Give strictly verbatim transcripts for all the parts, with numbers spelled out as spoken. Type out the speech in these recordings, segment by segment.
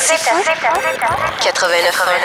C'est fou. quatre-vingt-neuf ans.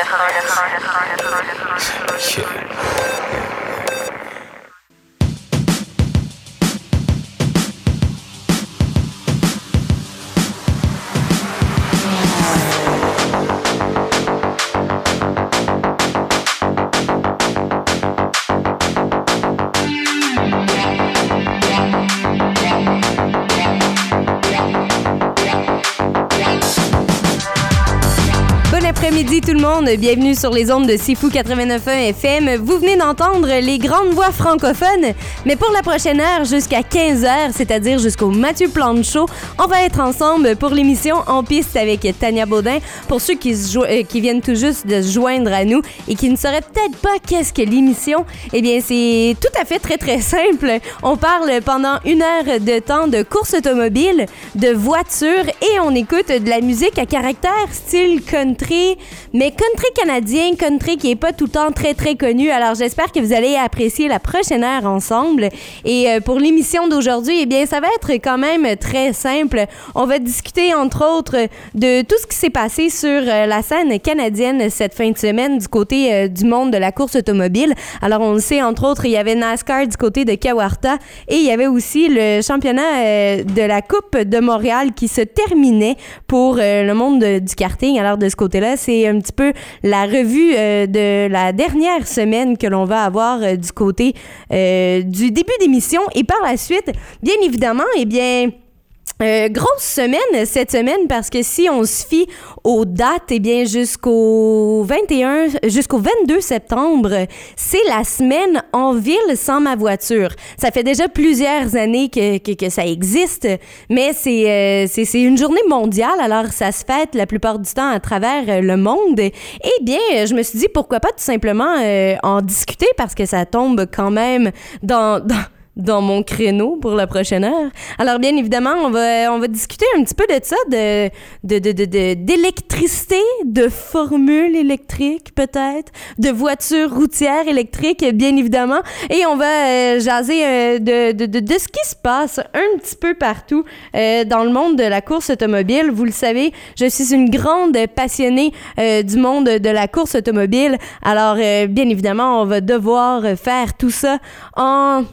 Après-midi tout le monde, bienvenue sur les ondes de C'est Fou quatre-vingt-neuf point un F M. Vous venez d'entendre les grandes voix francophones, mais pour la prochaine heure, jusqu'à quinze heures, c'est-à-dire jusqu'au Mathieu Plante Show, on va être ensemble pour l'émission En piste avec Tania Baudin. Pour ceux qui, se jo- euh, qui viennent tout juste de se joindre à nous et qui ne sauraient peut-être pas qu'est-ce que l'émission, eh bien c'est tout à fait très très simple. On parle pendant une heure de temps de course automobile, de voitures et on écoute de la musique à caractère style country, mais country canadien, country qui est pas tout le temps très très connu. Alors j'espère que vous allez apprécier la prochaine heure ensemble. Et euh, pour l'émission d'aujourd'hui, eh bien ça va être quand même très simple. On va discuter entre autres de tout ce qui s'est passé sur euh, la scène canadienne cette fin de semaine du côté euh, du monde de la course automobile. Alors on le sait, entre autres, il y avait NASCAR du côté de Kawartha et il y avait aussi le championnat euh, de la Coupe de Montréal qui se terminait pour euh, le monde de, du karting. Alors de ce côté-là, c'est un petit peu la revue euh, de la dernière semaine que l'on va avoir euh, du côté euh, du début d'émission. Et par la suite, bien évidemment, eh bien... Euh, grosse semaine cette semaine parce que si on se fie aux dates, eh bien jusqu'au vingt et un, jusqu'au vingt-deux septembre, c'est la semaine en ville sans ma voiture. Ça fait déjà plusieurs années que, que, que ça existe, mais c'est, euh, c'est, c'est une journée mondiale, alors ça se fête la plupart du temps à travers le monde. Eh bien, je me suis dit pourquoi pas tout simplement euh, en discuter parce que ça tombe quand même dans... dans dans mon créneau pour la prochaine heure. Alors, bien évidemment, on va, on va discuter un petit peu de ça, de, de, de, de, de, d'électricité, de formules électriques, peut-être, de voitures routières électriques, bien évidemment. Et on va euh, jaser euh, de, de, de, de ce qui se passe un petit peu partout euh, dans le monde de la course automobile. Vous le savez, je suis une grande passionnée euh, du monde de la course automobile. Alors, euh, bien évidemment, on va devoir faire tout ça en...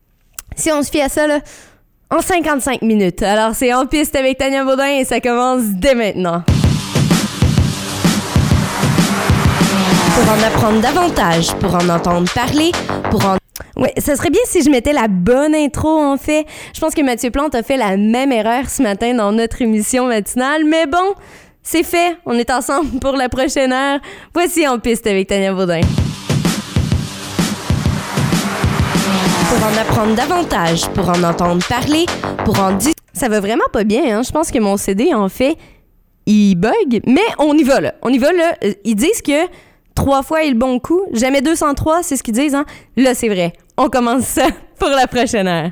Si on se fie à ça, là, en cinquante-cinq minutes. Alors, c'est En piste avec Tania Baudin et ça commence dès maintenant. Pour en apprendre davantage, pour en entendre parler, pour en... Ouais, ça serait bien si je mettais la bonne intro, en fait. Je pense que Mathieu Plante a fait la même erreur ce matin dans notre émission matinale, mais bon, c'est fait. On est ensemble pour la prochaine heure. Voici En piste avec Tania Baudin. Pour en apprendre davantage, pour en entendre parler, pour en dire... Ça va vraiment pas bien, hein? Je pense que mon C D, en fait, il bug. Mais on y va, là. On y va, là. Ils disent que trois fois est le bon coup. Jamais deux cent trois, c'est ce qu'ils disent, hein? Là, c'est vrai. On commence ça pour la prochaine heure.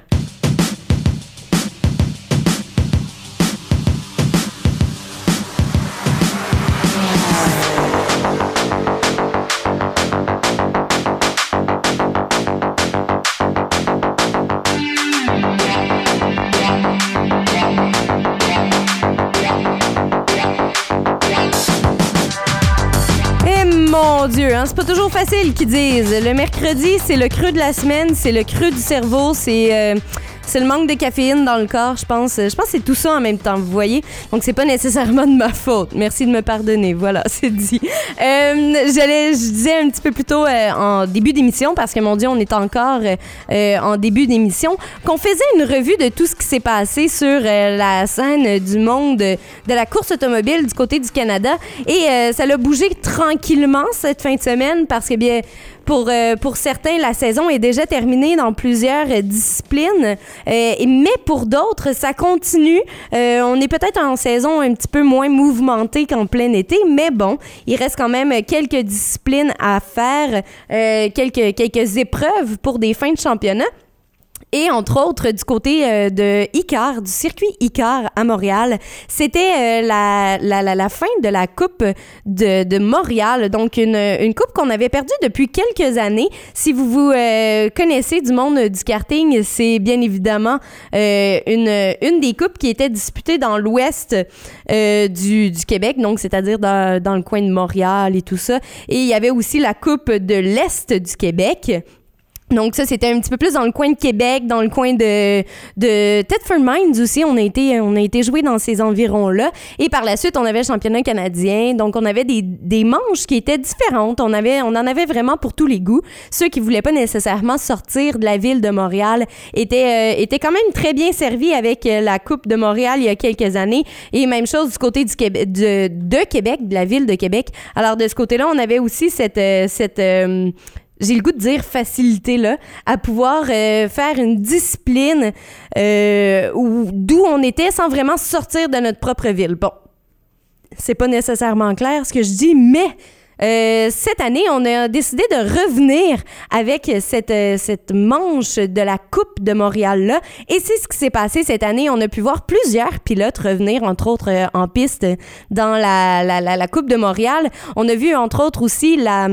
Mon Dieu, hein, c'est pas toujours facile qu'ils disent. Le mercredi, c'est le creux de la semaine, c'est le creux du cerveau, c'est... Euh C'est le manque de caféine dans le corps, je pense. Je pense que c'est tout ça en même temps, vous voyez. Donc, c'est pas nécessairement de ma faute. Merci de me pardonner. Voilà, c'est dit. Euh, j'allais, je disais un petit peu plus tôt euh, en début d'émission, parce que, mon Dieu, on est encore euh, en début d'émission, qu'on faisait une revue de tout ce qui s'est passé sur euh, la scène du monde de, de la course automobile du côté du Canada. Et euh, ça l'a bougé tranquillement cette fin de semaine, parce que, bien... Pour, euh, pour certains, la saison est déjà terminée dans plusieurs euh, disciplines, euh, mais pour d'autres, ça continue. Euh, on est peut-être en saison un petit peu moins mouvementée qu'en plein été, mais bon, il reste quand même quelques disciplines à faire, euh, quelques, quelques épreuves pour des fins de championnat. Et entre autres, du côté euh, de Icar, du circuit Icar à Montréal, c'était euh, la, la, la, la fin de la Coupe de, de Montréal. Donc, une, une coupe qu'on avait perdue depuis quelques années. Si vous vous euh, connaissez du monde du karting, c'est bien évidemment euh, une, une des coupes qui était disputée dans l'ouest euh, du, du Québec, donc c'est-à-dire dans, dans le coin de Montréal et tout ça. Et il y avait aussi la coupe de l'est du Québec. Donc ça, c'était un petit peu plus dans le coin de Québec, dans le coin de, de Thetford Mines aussi. On a été, on a été joué dans ces environs-là. Et par la suite, on avait le championnat canadien. Donc, on avait des, des manches qui étaient différentes. On avait, on en avait vraiment pour tous les goûts. Ceux qui voulaient pas nécessairement sortir de la ville de Montréal étaient, euh, étaient quand même très bien servis avec la Coupe de Montréal il y a quelques années. Et même chose du côté du Québec, de, de Québec, de la ville de Québec. Alors, de ce côté-là, on avait aussi cette... cette euh, j'ai le goût de dire facilité là, à pouvoir euh, faire une discipline euh, où, d'où on était sans vraiment sortir de notre propre ville. Bon, c'est pas nécessairement clair ce que je dis, mais euh, cette année, on a décidé de revenir avec cette, euh, cette manche de la Coupe de Montréal-là. Et c'est ce qui s'est passé cette année. On a pu voir plusieurs pilotes revenir, entre autres, euh, en piste dans la, la, la, la Coupe de Montréal. On a vu, entre autres, aussi la...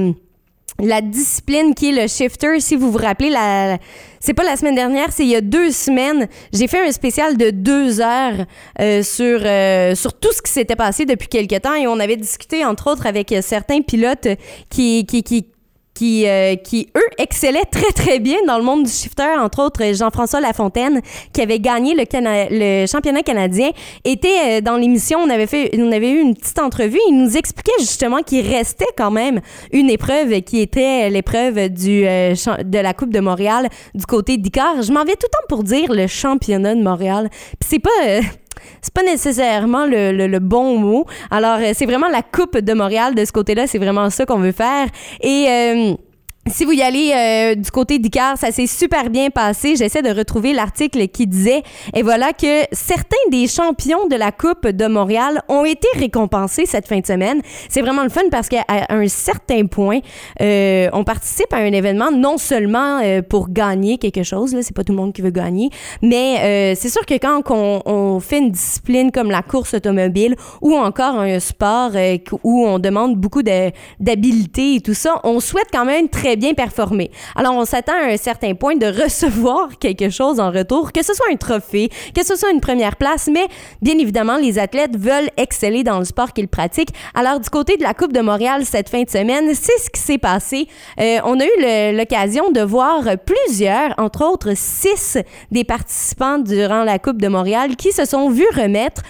la discipline qui est le shifter. Si vous vous rappelez, la, c'est pas la semaine dernière, c'est il y a deux semaines. J'ai fait un spécial de deux heures euh, sur, euh, sur tout ce qui s'était passé depuis quelques temps et on avait discuté, entre autres, avec certains pilotes qui, qui, qui Qui, euh, qui, eux, excellaient très, très bien dans le monde du shifter. Entre autres, Jean-François Lafontaine, qui avait gagné le, Cana- le championnat canadien, était euh, dans l'émission. On avait fait, on avait eu une petite entrevue. Il nous expliquait justement qu'il restait quand même une épreuve qui était l'épreuve du, euh, de la Coupe de Montréal du côté d'Icar. Je m'en vais tout le temps pour dire le championnat de Montréal. Puis c'est pas... Euh, c'est pas nécessairement le, le, le bon mot. Alors, euh, c'est vraiment la Coupe de Montréal de ce côté-là. C'est vraiment ça qu'on veut faire. Et... Euh, si vous y allez euh, du côté d'Icar, ça s'est super bien passé. J'essaie de retrouver l'article qui disait, et voilà, que certains des champions de la Coupe de Montréal ont été récompensés cette fin de semaine. C'est vraiment le fun parce qu'à un certain point, euh, on participe à un événement non seulement euh, pour gagner quelque chose, là, c'est pas tout le monde qui veut gagner, mais euh, c'est sûr que quand on, on fait une discipline comme la course automobile ou encore un sport euh, où on demande beaucoup de, d'habileté et tout ça, on souhaite quand même très bien performer. Alors, on s'attend à un certain point de recevoir quelque chose en retour, que ce soit un trophée, que ce soit une première place, mais bien évidemment, les athlètes veulent exceller dans le sport qu'ils pratiquent. Alors, du côté de la Coupe de Montréal cette fin de semaine, c'est ce qui s'est passé. Euh, on a eu le, l'occasion de voir plusieurs, entre autres six des participants durant la Coupe de Montréal qui se sont vus remettre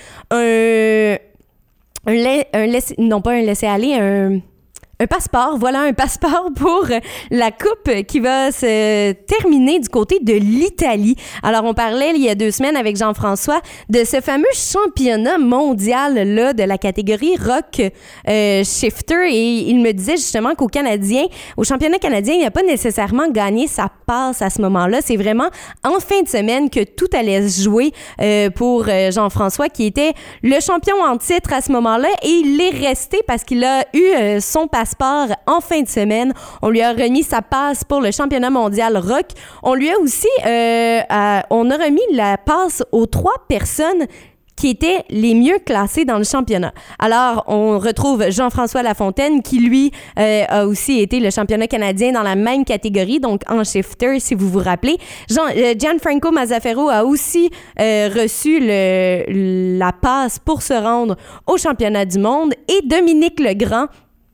un... un, la- un laisser, non pas un laisser-aller, un... Un passeport, voilà, un passeport pour la coupe qui va se terminer du côté de l'Italie. Alors, on parlait il y a deux semaines avec Jean-François de ce fameux championnat mondial-là de la catégorie rock euh, shifter et il me disait justement qu'au Canadien, au championnat canadien, il n'a pas nécessairement gagné sa passe à ce moment-là. C'est vraiment en fin de semaine que tout allait se jouer euh, pour euh, Jean-François qui était le champion en titre à ce moment-là et il l'est resté parce qu'il a eu euh, son passeport en fin de semaine. On lui a remis sa passe pour le championnat mondial rock. On lui a aussi, euh, à, on a remis la passe aux trois personnes qui étaient les mieux classés dans le championnat. Alors, on retrouve Jean-François Lafontaine, qui, lui, euh, a aussi été le championnat canadien dans la même catégorie, donc en shifter, si vous vous rappelez. Jean, euh, Gianfranco Mazzaferro a aussi euh, reçu le, la passe pour se rendre au championnat du monde. Et Dominique Legrand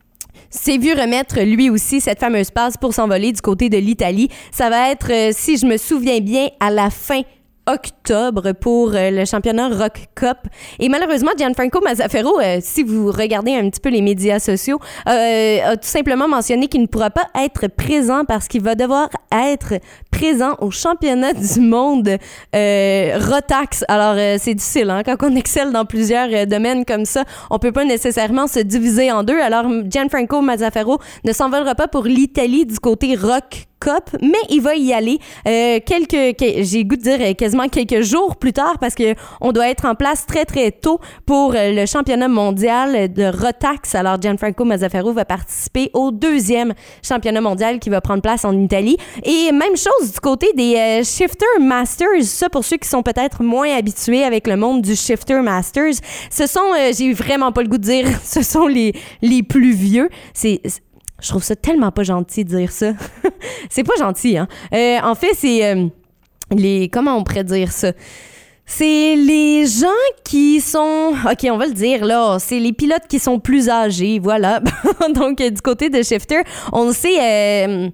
s'est vu remettre lui aussi cette fameuse passe pour s'envoler du côté de l'Italie. Ça va être, euh, si je me souviens bien, à la fin octobre pour euh, le championnat Rock Cup. Et malheureusement, Gianfranco Mazzaferro, euh, si vous regardez un petit peu les médias sociaux, euh, a tout simplement mentionné qu'il ne pourra pas être présent parce qu'il va devoir être présent au championnat du monde euh, Rotax. Alors, euh, c'est difficile, hein? Quand on excelle dans plusieurs euh, domaines comme ça, on peut pas nécessairement se diviser en deux. Alors, Gianfranco Mazzaferro ne s'envolera pas pour l'Italie du côté Rock Cup, mais il va y aller euh, quelques, que, j'ai le goût de dire quasiment quelques jours plus tard parce que on doit être en place très très tôt pour euh, le championnat mondial de Rotax. Alors Gianfranco Mazzaferro va participer au deuxième championnat mondial qui va prendre place en Italie. Et même chose du côté des euh, Shifter Masters. Ça, pour ceux qui sont peut-être moins habitués avec le monde du Shifter Masters, ce sont, euh, j'ai vraiment pas le goût de dire, ce sont les, les plus vieux. C'est Je trouve ça tellement pas gentil de dire ça. C'est pas gentil, hein? Euh, en fait, c'est euh, les... Comment on pourrait dire ça? C'est les gens qui sont... OK, on va le dire, là. C'est les pilotes qui sont plus âgés, voilà. Donc, du côté de Shifter, on le sait... Euh,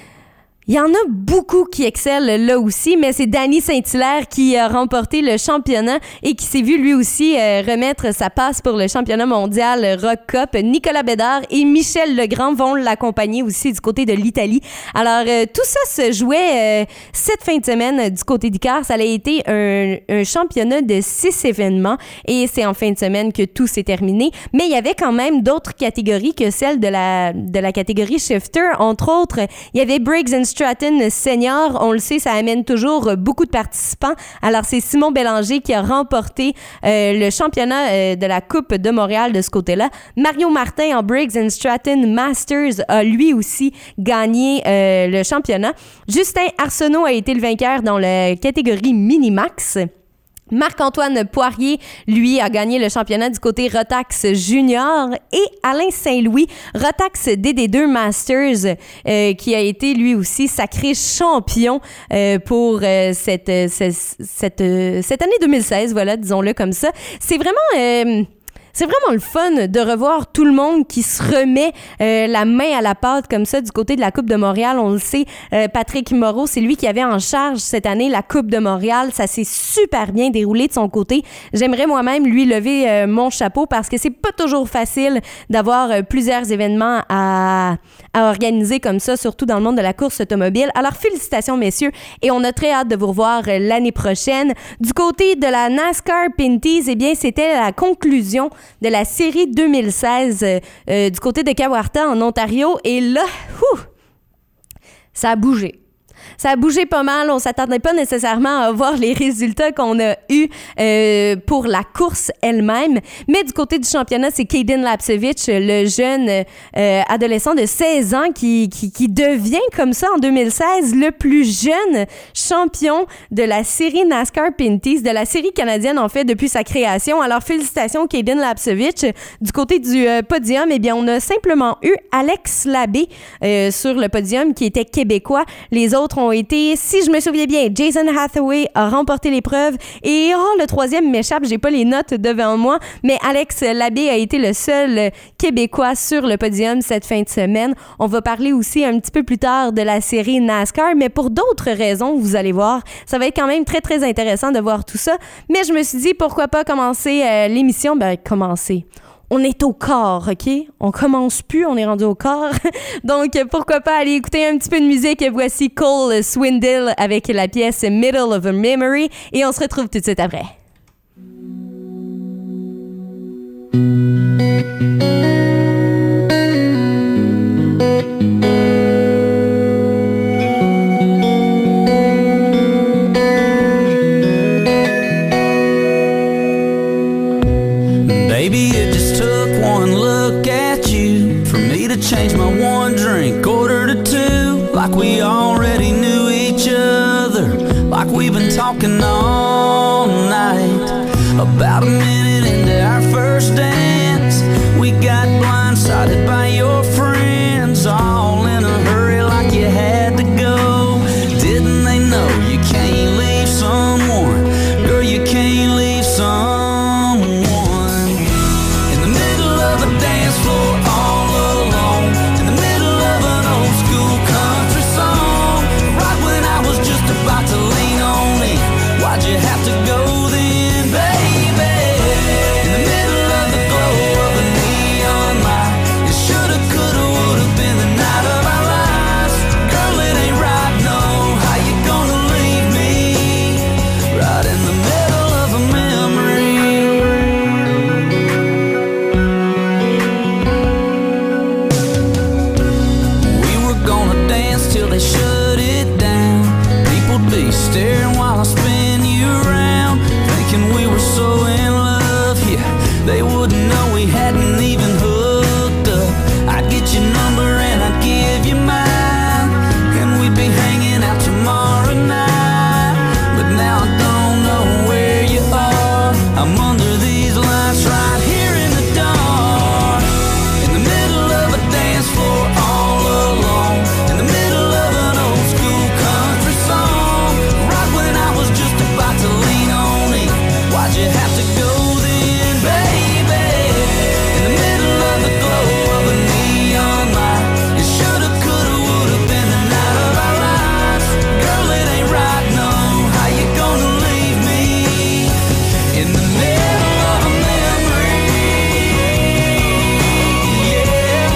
il y en a beaucoup qui excellent là aussi, mais c'est Danny Saint-Hilaire qui a remporté le championnat et qui s'est vu lui aussi euh, remettre sa passe pour le championnat mondial Rock Cup. Nicolas Bédard et Michel Legrand vont l'accompagner aussi du côté de l'Italie. Alors, euh, tout ça se jouait euh, cette fin de semaine du côté d'Icar. Ça a été un, un championnat de six événements et c'est en fin de semaine que tout s'est terminé. Mais il y avait quand même d'autres catégories que celle de la, de la catégorie Shifter. Entre autres, il y avait Briggs and Stratton Senior, on le sait, ça amène toujours beaucoup de participants. Alors, c'est Simon Bélanger qui a remporté euh, le championnat euh, de la Coupe de Montréal de ce côté-là. Mario Martin en Briggs and Stratton Masters a lui aussi gagné euh, le championnat. Justin Arsenault a été le vainqueur dans la catégorie Minimax. Marc-Antoine Poirier, lui, a gagné le championnat du côté Rotax Junior et Alain Saint-Louis, Rotax D D deux Masters, euh, qui a été lui aussi sacré champion euh, pour euh, cette, cette, cette, cette année deux mille seize, voilà, disons-le comme ça. C'est vraiment... Euh, C'est vraiment le fun de revoir tout le monde qui se remet euh, la main à la pâte comme ça du côté de la Coupe de Montréal. On le sait, euh, Patrick Moreau, c'est lui qui avait en charge cette année la Coupe de Montréal. Ça s'est super bien déroulé de son côté. J'aimerais moi-même lui lever euh, mon chapeau parce que c'est pas toujours facile d'avoir euh, plusieurs événements à, à organiser comme ça, surtout dans le monde de la course automobile. Alors, félicitations, messieurs, et on a très hâte de vous revoir euh, l'année prochaine. Du côté de la NASCAR Pinties, eh bien, c'était la conclusion de la série deux mille seize euh, euh, du côté de Kawartha en Ontario. Et là, ouf, ça a bougé. Ça a bougé pas mal. On s'attendait pas nécessairement à voir les résultats qu'on a eus euh, pour la course elle-même. Mais du côté du championnat, c'est Kaden Lapcevich, le jeune euh, adolescent de seize ans qui, qui, qui devient comme ça en deux mille seize le plus jeune champion de la série NASCAR Pinties, de la série canadienne en fait depuis sa création. Alors félicitations Kaden Lapcevich. Du côté du euh, podium, eh bien on a simplement eu Alex Labbé euh, sur le podium qui était québécois. Les autres ont été, si je me souviens bien, Jason Hathaway a remporté l'épreuve et oh, le troisième m'échappe, j'ai pas les notes devant moi, mais Alex Labbé a été le seul Québécois sur le podium cette fin de semaine. On va parler aussi un petit peu plus tard de la série NASCAR, mais pour d'autres raisons, vous allez voir, ça va être quand même très très intéressant de voir tout ça. Mais je me suis dit, pourquoi pas commencer euh, l'émission? Ben, commencer. On est au corps, OK? On commence plus, on est rendu au corps. Donc, pourquoi pas aller écouter un petit peu de musique. Voici Cole Swindle avec la pièce Middle of a Memory et on se retrouve tout de suite après. Baby, it just took one look at you for me to change my one drink order to two. Like we already knew each other, like we've been talking all night. About a minute into our first dance, we got blindsided by your friends, all in a hurry like you had to go. Didn't they know you can't leave someone? Girl, you can't leave someone. Dance floor all alone, in the middle of an old school country song. Right when I was just about to lean on in, why'd you have to go then, baby? In the middle of the glow of a neon light, it shoulda, coulda, woulda been the night of our lives. Girl, it ain't right, no, how you gonna leave me right in the middle of a memory? Till they should. there while I spin you around, thinking we were so in love. Yeah, they wouldn't know we hadn't even hooked up. I'd get your number and I'd give you mine, and we'd be hanging out tomorrow night. But now I don't know where you are. I'm under these lights right here in the dark, in the middle of a dance floor all alone, in the middle of an old school country song, right when I was just about to lean on it. Why'd you have to go then, baby? In the middle of the glow of a neon light, it shoulda, coulda, woulda been the night of our lives. Girl, it ain't right, no. How you gonna leave me in the middle of a memory? Yeah.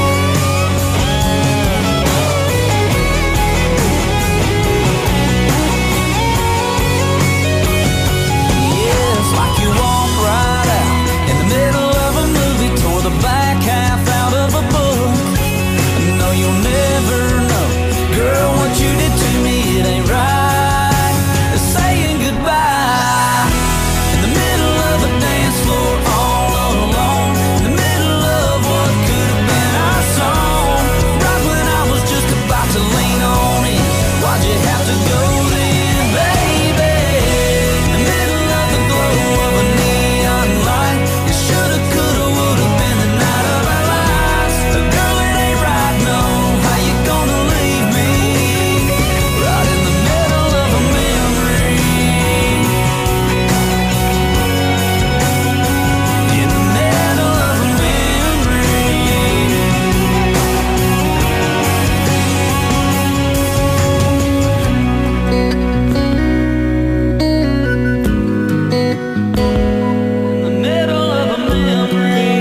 Yeah, it's like you walk right out in the middle of a movie, tore the back half out of a book. No, you'll never know, girl, what you did to me, it ain't right. It's saying goodbye in the middle of a dance floor all alone, in the middle of what could have been our song, right when I was just about to lean on it. Why'd you have to go then, baby? In the middle of the glow of a neon light, it shoulda, coulda, woulda been the night of our lives. Girl, it ain't right, no. How you gonna leave me right in the middle of a memory? In the middle of a memory. In the middle of a memory.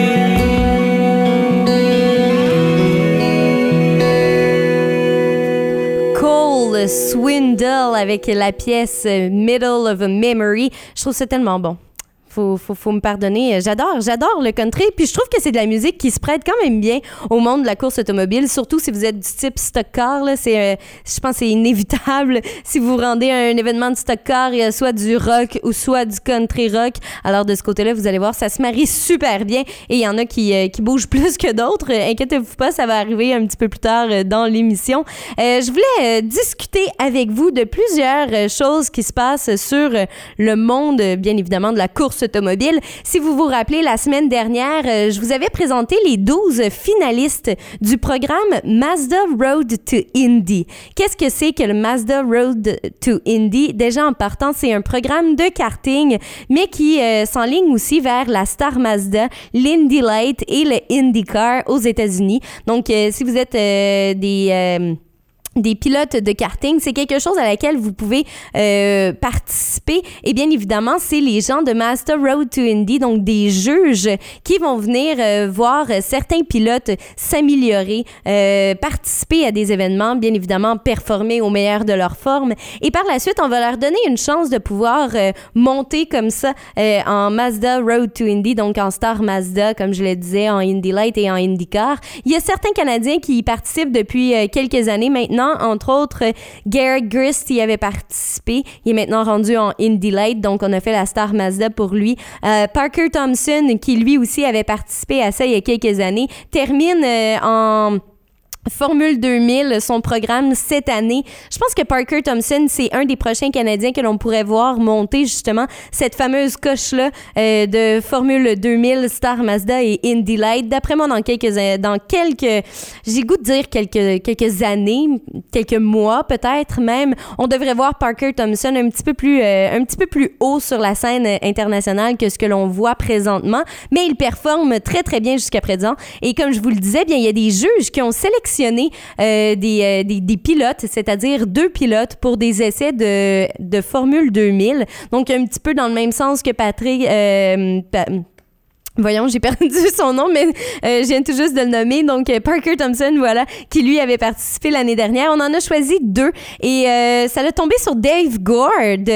Cole Swindle avec la pièce Middle of a Memory. Je trouve ça tellement bon. Faut, faut, faut me pardonner. J'adore, j'adore le country. Puis je trouve que c'est de la musique qui se prête quand même bien au monde de la course automobile, surtout si vous êtes du type stock car. Là, c'est, euh, je pense que c'est inévitable. Si vous vous rendez à un événement de stock car, il y a soit du rock ou soit du country rock. Alors de ce côté-là, vous allez voir, ça se marie super bien. Et il y en a qui, euh, qui bougent plus que d'autres. Euh, inquiétez-vous pas, ça va arriver un petit peu plus tard euh, dans l'émission. Euh, je voulais euh, discuter avec vous de plusieurs euh, choses qui se passent sur euh, le monde, euh, bien évidemment, de la course automobile. Si vous vous rappelez, la semaine dernière, euh, je vous avais présenté les douze finalistes du programme Mazda Road to Indy. Qu'est-ce que c'est que le Mazda Road to Indy? Déjà, en partant, c'est un programme de karting, mais qui euh, s'enligne aussi vers la Star Mazda, l'Indy Light et le IndyCar aux États-Unis. Donc, euh, si vous êtes euh, des... Euh, des pilotes de karting, c'est quelque chose à laquelle vous pouvez euh, participer. Et bien évidemment, c'est les gens de Mazda Road to Indy, donc des juges qui vont venir euh, voir certains pilotes s'améliorer, euh, participer à des événements, bien évidemment performer au meilleur de leur forme. Et par la suite, on va leur donner une chance de pouvoir euh, monter comme ça euh, en Mazda Road to Indy, donc en Star Mazda, comme je le disais, en Indy Light et en IndyCar. Il y a certains Canadiens qui y participent depuis euh, quelques années maintenant. Entre autres, Garrett Grist y avait participé. Il est maintenant rendu en Indy Light, donc on a fait la Star Mazda pour lui. Euh, Parker Thompson, qui lui aussi avait participé à ça il y a quelques années, termine euh, en Formule deux mille, son programme cette année. Je pense que Parker Thompson, c'est un des prochains Canadiens que l'on pourrait voir monter justement cette fameuse coche-là euh, de Formule deux mille, Star Mazda et Indy Light. D'après moi, dans quelques, dans quelques, j'ai goût de dire quelques, quelques années, quelques mois peut-être même, on devrait voir Parker Thompson un petit peu plus, euh, un petit peu plus haut sur la scène internationale que ce que l'on voit présentement. Mais il performe très très bien jusqu'à présent. Et comme je vous le disais, bien il y a des juges qui ont sélectionné euh, des, euh, des, des pilotes, c'est-à-dire deux pilotes pour des essais de, de Formule deux mille. Donc un petit peu dans le même sens que Patrick... Euh, pa- Voyons, j'ai perdu son nom, mais euh, je viens tout juste de le nommer. Donc, euh, Parker Thompson, voilà, qui lui avait participé l'année dernière. On en a choisi deux. Et euh, ça l'a tombé sur Dave Gore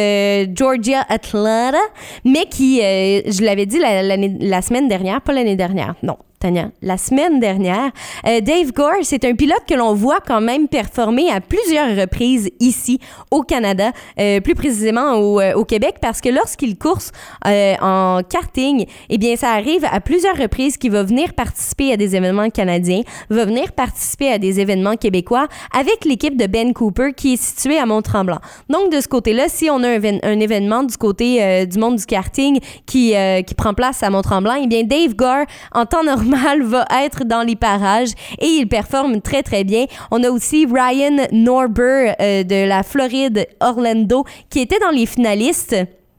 de Georgia Atlanta, mais qui, euh, je l'avais dit la, la, la semaine dernière, pas l'année dernière, non. Tania, la semaine dernière. Euh, Dave Gore, c'est un pilote que l'on voit quand même performer à plusieurs reprises ici au Canada, euh, plus précisément au, euh, au Québec, parce que lorsqu'il course euh, en karting, eh bien, ça arrive à plusieurs reprises qu'il va venir participer à des événements canadiens, va venir participer à des événements québécois avec l'équipe de Ben Cooper qui est située à Mont-Tremblant. Donc, de ce côté-là, si on a un, un événement du côté euh, du monde du karting qui, euh, qui prend place à Mont-Tremblant, eh bien, Dave Gore, en temps normal, va être dans les parages et il performe très, très bien. On a aussi Ryan Norber euh, de la Floride, Orlando, qui était dans les finalistes.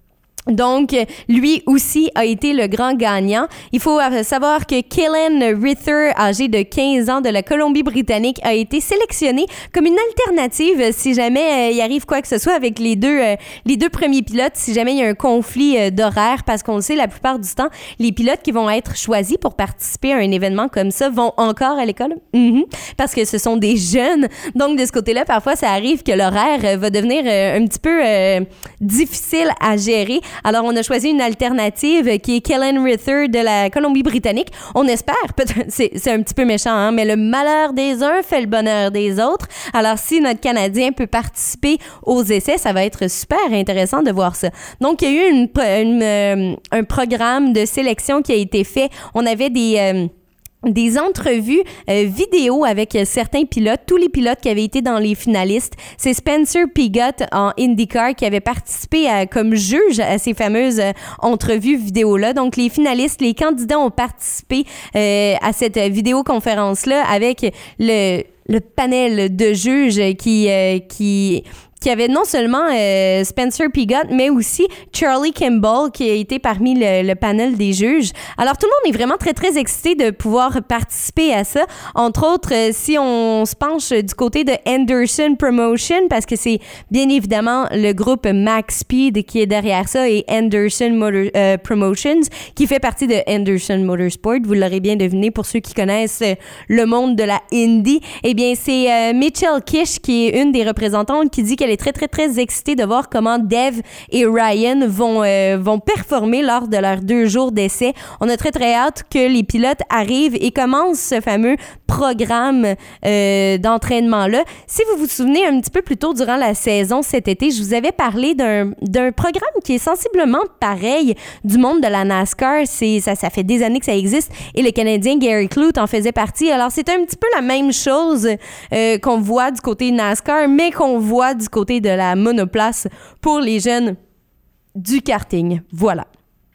Donc, lui aussi a été le grand gagnant. Il faut savoir que Kellen Rither, âgé de quinze ans de la Colombie-Britannique, a été sélectionné comme une alternative si jamais euh, il arrive quoi que ce soit avec les deux, euh, les deux premiers pilotes, si jamais il y a un conflit euh, d'horaire, parce qu'on le sait, la plupart du temps, les pilotes qui vont être choisis pour participer à un événement comme ça vont encore à l'école, mm-hmm, parce que ce sont des jeunes. Donc, de ce côté-là, parfois, ça arrive que l'horaire euh, va devenir euh, un petit peu euh, difficile à gérer. Alors, on a choisi une alternative qui est Kellen Rither de la Colombie-Britannique. On espère, peut-être, c'est, c'est un petit peu méchant, hein, mais le malheur des uns fait le bonheur des autres. Alors, si notre Canadien peut participer aux essais, ça va être super intéressant de voir ça. Donc, il y a eu une, une, euh, un programme de sélection qui a été fait. On avait des... Euh, des entrevues euh, vidéo avec euh, certains pilotes, tous les pilotes qui avaient été dans les finalistes. C'est Spencer Pigot en IndyCar qui avait participé à, comme juge à ces fameuses euh, entrevues vidéo-là. Donc, les finalistes, les candidats ont participé euh, à cette vidéoconférence-là avec le, le panel de juges qui... Euh, qui qui avait non seulement euh, Spencer Pigot, mais aussi Charlie Kimball, qui a été parmi le, le panel des juges. Alors, tout le monde est vraiment très, très excité de pouvoir participer à ça. Entre autres, euh, si on se penche du côté de Anderson Promotion, parce que c'est bien évidemment le groupe Max Speed qui est derrière ça, et Anderson Motor, euh, Promotions, qui fait partie de Anderson Motorsport. Vous l'aurez bien deviné pour ceux qui connaissent le monde de la Indy. Eh bien, c'est euh, Mitchell Kish, qui est une des représentantes, qui dit qu'elle est très, très, très excitée de voir comment Dev et Ryan vont, euh, vont performer lors de leurs deux jours d'essai. On a très, très hâte que les pilotes arrivent et commencent ce fameux programme euh, d'entraînement-là. Si vous vous souvenez, un petit peu plus tôt durant la saison cet été, je vous avais parlé d'un, d'un programme qui est sensiblement pareil du monde de la NASCAR. C'est, ça, ça fait des années que ça existe et le Canadien Gary Clute en faisait partie. Alors, c'est un petit peu la même chose euh, qu'on voit du côté NASCAR, mais qu'on voit du côté de la monoplace pour les jeunes du karting. Voilà.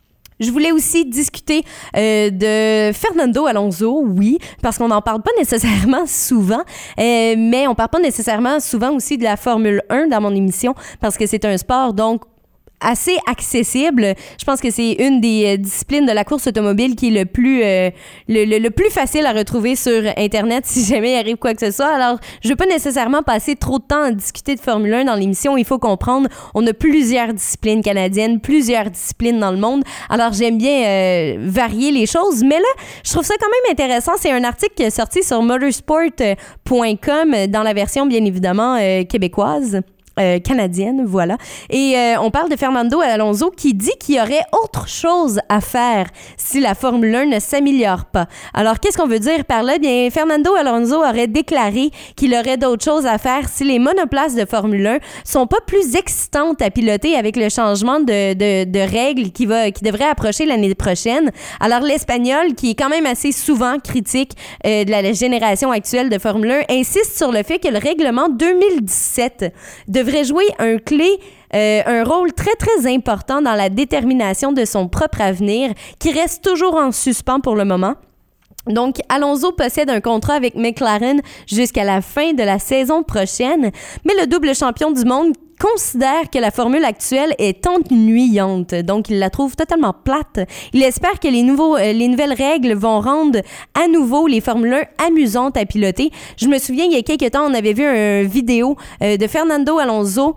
Je voulais aussi discuter euh, de Fernando Alonso, oui, parce qu'on n'en parle pas nécessairement souvent, euh, mais on parle pas nécessairement souvent aussi de la Formule un dans mon émission, parce que c'est un sport, donc, assez accessible. Je pense que c'est une des euh, disciplines de la course automobile qui est le plus euh, le, le, le plus facile à retrouver sur Internet si jamais il arrive quoi que ce soit. Alors, je veux pas nécessairement passer trop de temps à discuter de Formule un dans l'émission. Il faut comprendre, on a plusieurs disciplines canadiennes, plusieurs disciplines dans le monde. Alors, j'aime bien euh, varier les choses. Mais là, je trouve ça quand même intéressant. C'est un article qui est sorti sur motorsport point com dans la version, bien évidemment, euh, québécoise. Euh, canadienne, voilà. Et euh, on parle de Fernando Alonso qui dit qu'il y aurait autre chose à faire si la Formule un ne s'améliore pas. Alors, qu'est-ce qu'on veut dire par là? Bien, Fernando Alonso aurait déclaré qu'il aurait d'autres choses à faire si les monoplaces de Formule un sont pas plus excitantes à piloter avec le changement de, de, de règles qui, va, qui devrait approcher l'année prochaine. Alors, l'Espagnol, qui est quand même assez souvent critique euh, de la génération actuelle de Formule un, insiste sur le fait que le règlement deux mille dix-sept devrait devrait jouer un clé, euh, un rôle très, très important dans la détermination de son propre avenir, qui reste toujours en suspens pour le moment. Donc, Alonso possède un contrat avec McLaren jusqu'à la fin de la saison prochaine, mais le double champion du monde considère que la formule actuelle est ennuyante, donc il la trouve totalement plate. Il espère que les, nouveaux, euh, les nouvelles règles vont rendre à nouveau les Formule un amusantes à piloter. Je me souviens, il y a quelques temps, on avait vu une vidéo euh, de Fernando Alonso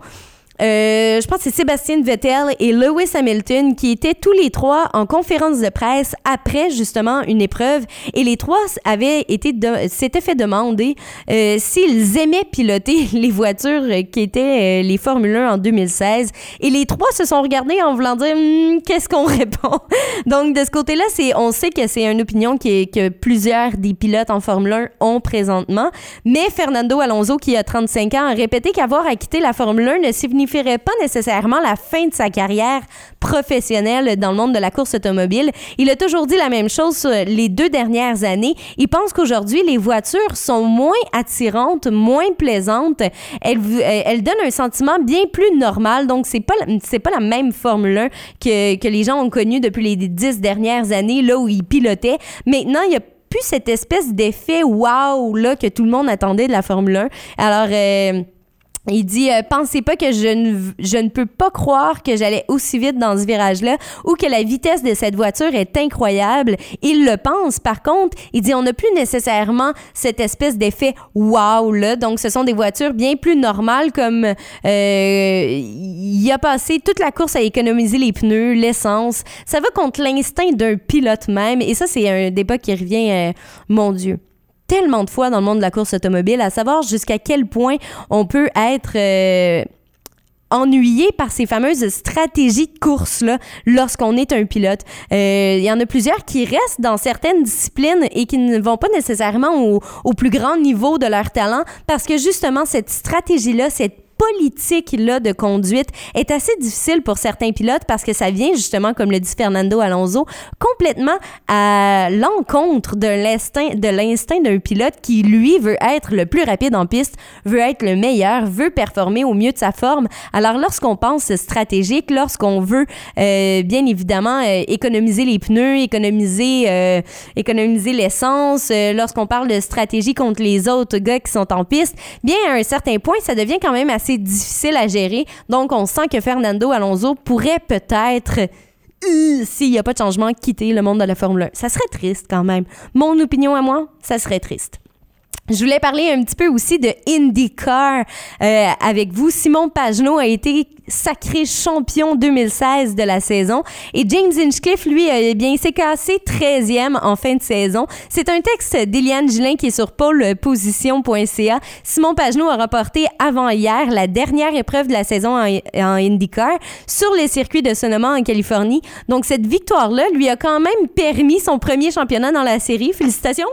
Euh, je pense que c'est Sébastien Vettel et Lewis Hamilton qui étaient tous les trois en conférence de presse après justement une épreuve et les trois avaient été de, s'étaient fait demander euh, s'ils aimaient piloter les voitures qui étaient euh, les Formule un en deux mille seize et les trois se sont regardés en voulant dire hm, qu'est-ce qu'on répond. Donc de ce côté-là, c'est on sait que c'est une opinion qui est, que plusieurs des pilotes en Formule un ont présentement, mais Fernando Alonso qui a trente-cinq ans a répété qu'avoir à quitter la Formule un ne signifie ferait pas nécessairement la fin de sa carrière professionnelle dans le monde de la course automobile. Il a toujours dit la même chose sur les deux dernières années. Il pense qu'aujourd'hui, les voitures sont moins attirantes, moins plaisantes. Elles, elles donnent un sentiment bien plus normal. Donc, c'est pas, c'est pas la même Formule un que, que les gens ont connue depuis les dix dernières années, là où ils pilotaient. Maintenant, il y a plus cette espèce d'effet wow là que tout le monde attendait de la Formule un. Alors, euh, il dit euh, « Pensez pas que je ne, je ne peux pas croire que j'allais aussi vite dans ce virage-là ou que la vitesse de cette voiture est incroyable. » Il le pense. Par contre, il dit « On n'a plus nécessairement cette espèce d'effet « wow » donc ce sont des voitures bien plus normales comme euh, il a passé toute la course à économiser les pneus, l'essence. Ça va contre l'instinct d'un pilote même et ça, c'est un débat qui revient, euh, mon Dieu, tellement de fois dans le monde de la course automobile, à savoir jusqu'à quel point on peut être euh, ennuyé par ces fameuses stratégies de course-là lorsqu'on est un pilote. Euh, il y en a plusieurs qui restent dans certaines disciplines et qui ne vont pas nécessairement au, au plus grand niveau de leur talent parce que justement, cette stratégie-là, cette politique-là de conduite est assez difficile pour certains pilotes parce que ça vient justement, comme le dit Fernando Alonso, complètement à l'encontre de l'instinct, de l'instinct d'un pilote qui, lui, veut être le plus rapide en piste, veut être le meilleur, veut performer au mieux de sa forme. Alors, lorsqu'on pense stratégique, lorsqu'on veut, euh, bien évidemment, euh, économiser les pneus, économiser, euh, économiser l'essence, euh, lorsqu'on parle de stratégie contre les autres gars qui sont en piste, bien, à un certain point, ça devient quand même assez difficile à gérer. Donc, on sent que Fernando Alonso pourrait peut-être, euh, s'il n'y a pas de changement, quitter le monde de la Formule un. Ça serait triste quand même. Mon opinion à moi, ça serait triste. Je voulais parler un petit peu aussi de IndyCar euh, avec vous. Simon Pagenaud a été sacré champion deux mille seize de la saison et James Hinchcliffe, lui, eh bien, il s'est cassé treizième en fin de saison. C'est un texte d'Éliane Gillin qui est sur pole position point c a. Simon Pagenaud a remporté avant-hier la dernière épreuve de la saison en, en IndyCar sur les circuits de Sonoma en Californie. Donc, cette victoire-là lui a quand même permis son premier championnat dans la série. Félicitations!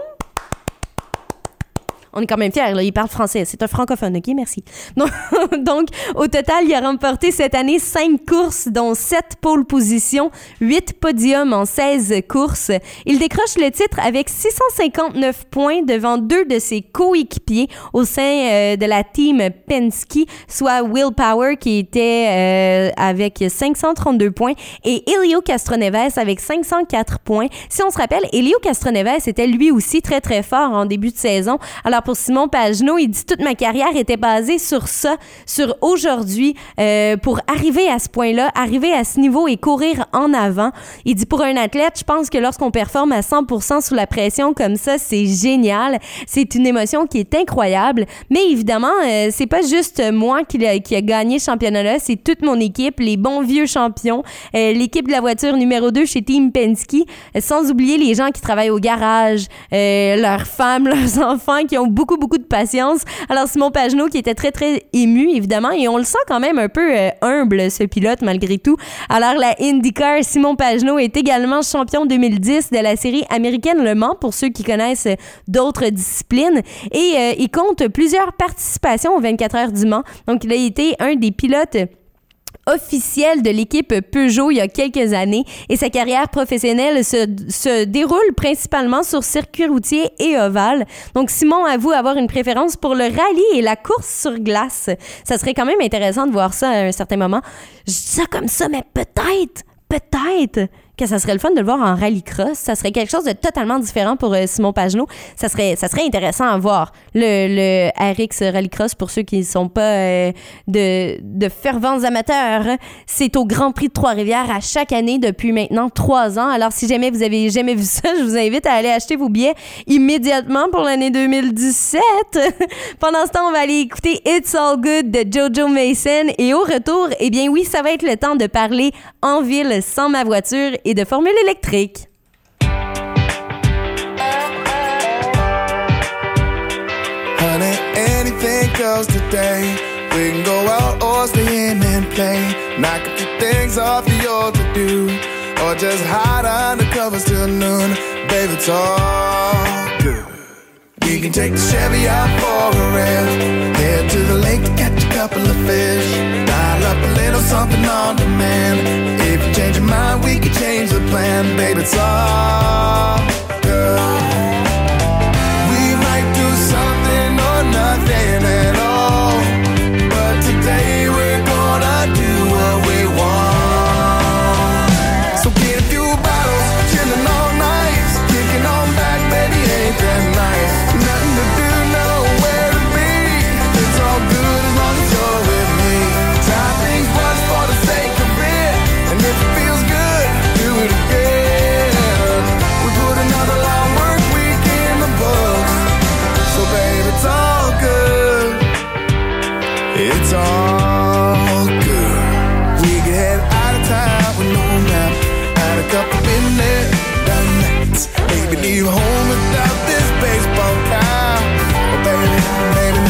On est quand même fiers, là. Il parle français. C'est un francophone, OK? Merci. Donc, donc, au total, il a remporté cette année cinq courses, dont sept pole positions, huit podiums en seize courses. Il décroche le titre avec six cent cinquante-neuf points devant deux de ses coéquipiers au sein euh, de la team Penske, soit Will Power qui était euh, avec cinq cent trente-deux points et Helio Castroneves avec cinq cent quatre points. Si on se rappelle, Helio Castroneves était lui aussi très, très fort en début de saison. Alors, pour Simon Pagenaud, il dit « Toute ma carrière était basée sur ça, sur aujourd'hui, euh, pour arriver à ce point-là, arriver à ce niveau et courir en avant. » Il dit « Pour un athlète, je pense que lorsqu'on performe à cent pour cent sous la pression comme ça, c'est génial. C'est une émotion qui est incroyable. Mais évidemment, euh, c'est pas juste moi qui a, qui a gagné ce championnat-là, c'est toute mon équipe, les bons vieux champions, euh, l'équipe de la voiture numéro deux chez Team Penske, euh, sans oublier les gens qui travaillent au garage, euh, leurs femmes, leurs enfants qui ont beaucoup, beaucoup de patience. Alors, Simon Pagenaud qui était très, très ému, évidemment, et on le sent quand même un peu euh, humble, ce pilote, malgré tout. Alors, la IndyCar, Simon Pagenaud est également champion deux mille dix de la série américaine Le Mans, pour ceux qui connaissent d'autres disciplines, et euh, il compte plusieurs participations aux vingt-quatre heures du Mans. Donc, il a été un des pilotes officiel de l'équipe Peugeot il y a quelques années et sa carrière professionnelle se, se déroule principalement sur circuit routier et ovale. Donc Simon avoue avoir une préférence pour le rallye et la course sur glace. Ça serait quand même intéressant de voir ça à un certain moment. Je dis ça comme ça, mais peut-être, peut-être que ça serait le fun de le voir en rallycross. Ça serait quelque chose de totalement différent pour euh, Simon Pagenaud. Ça serait, ça serait intéressant à voir. Le, le R X Rallycross, pour ceux qui ne sont pas euh, de, de fervents amateurs, c'est au Grand Prix de Trois-Rivières à chaque année depuis maintenant trois ans. Alors, si jamais vous avez jamais vu ça, je vous invite à aller acheter vos billets immédiatement pour l'année deux mille dix-sept. Pendant ce temps, on va aller écouter It's All Good de Jojo Mason. Et au retour, eh bien oui, ça va être le temps de parler en ville sans ma voiture et de formule électrique. Honey, anything goes today. We can go out or stay in and play. Knock a few things off the old to do, or just hide under covers till noon. Baby, it's all good. We can take the Chevy out for a rest. Head to the lake to catch a couple of fish. Dial up a little something on demand. If you change your mind, we can change the plan. Baby, it's all good. We might do something or nothing at all, but today we're gonna do what we want. So get a few bottles, chillin' all night, kicking on back, baby, ain't that nice? Nothing to do, nowhere to be. It's all good as long as you're with me. Try things once for the sake of it, and if it feels good, do it again. We put another long work week in the books, so babe, it's all good. It's all good. We can head out of town with no map. Had a couple been there, done that. Maybe leave home without this baseball cap. Oh baby, baby.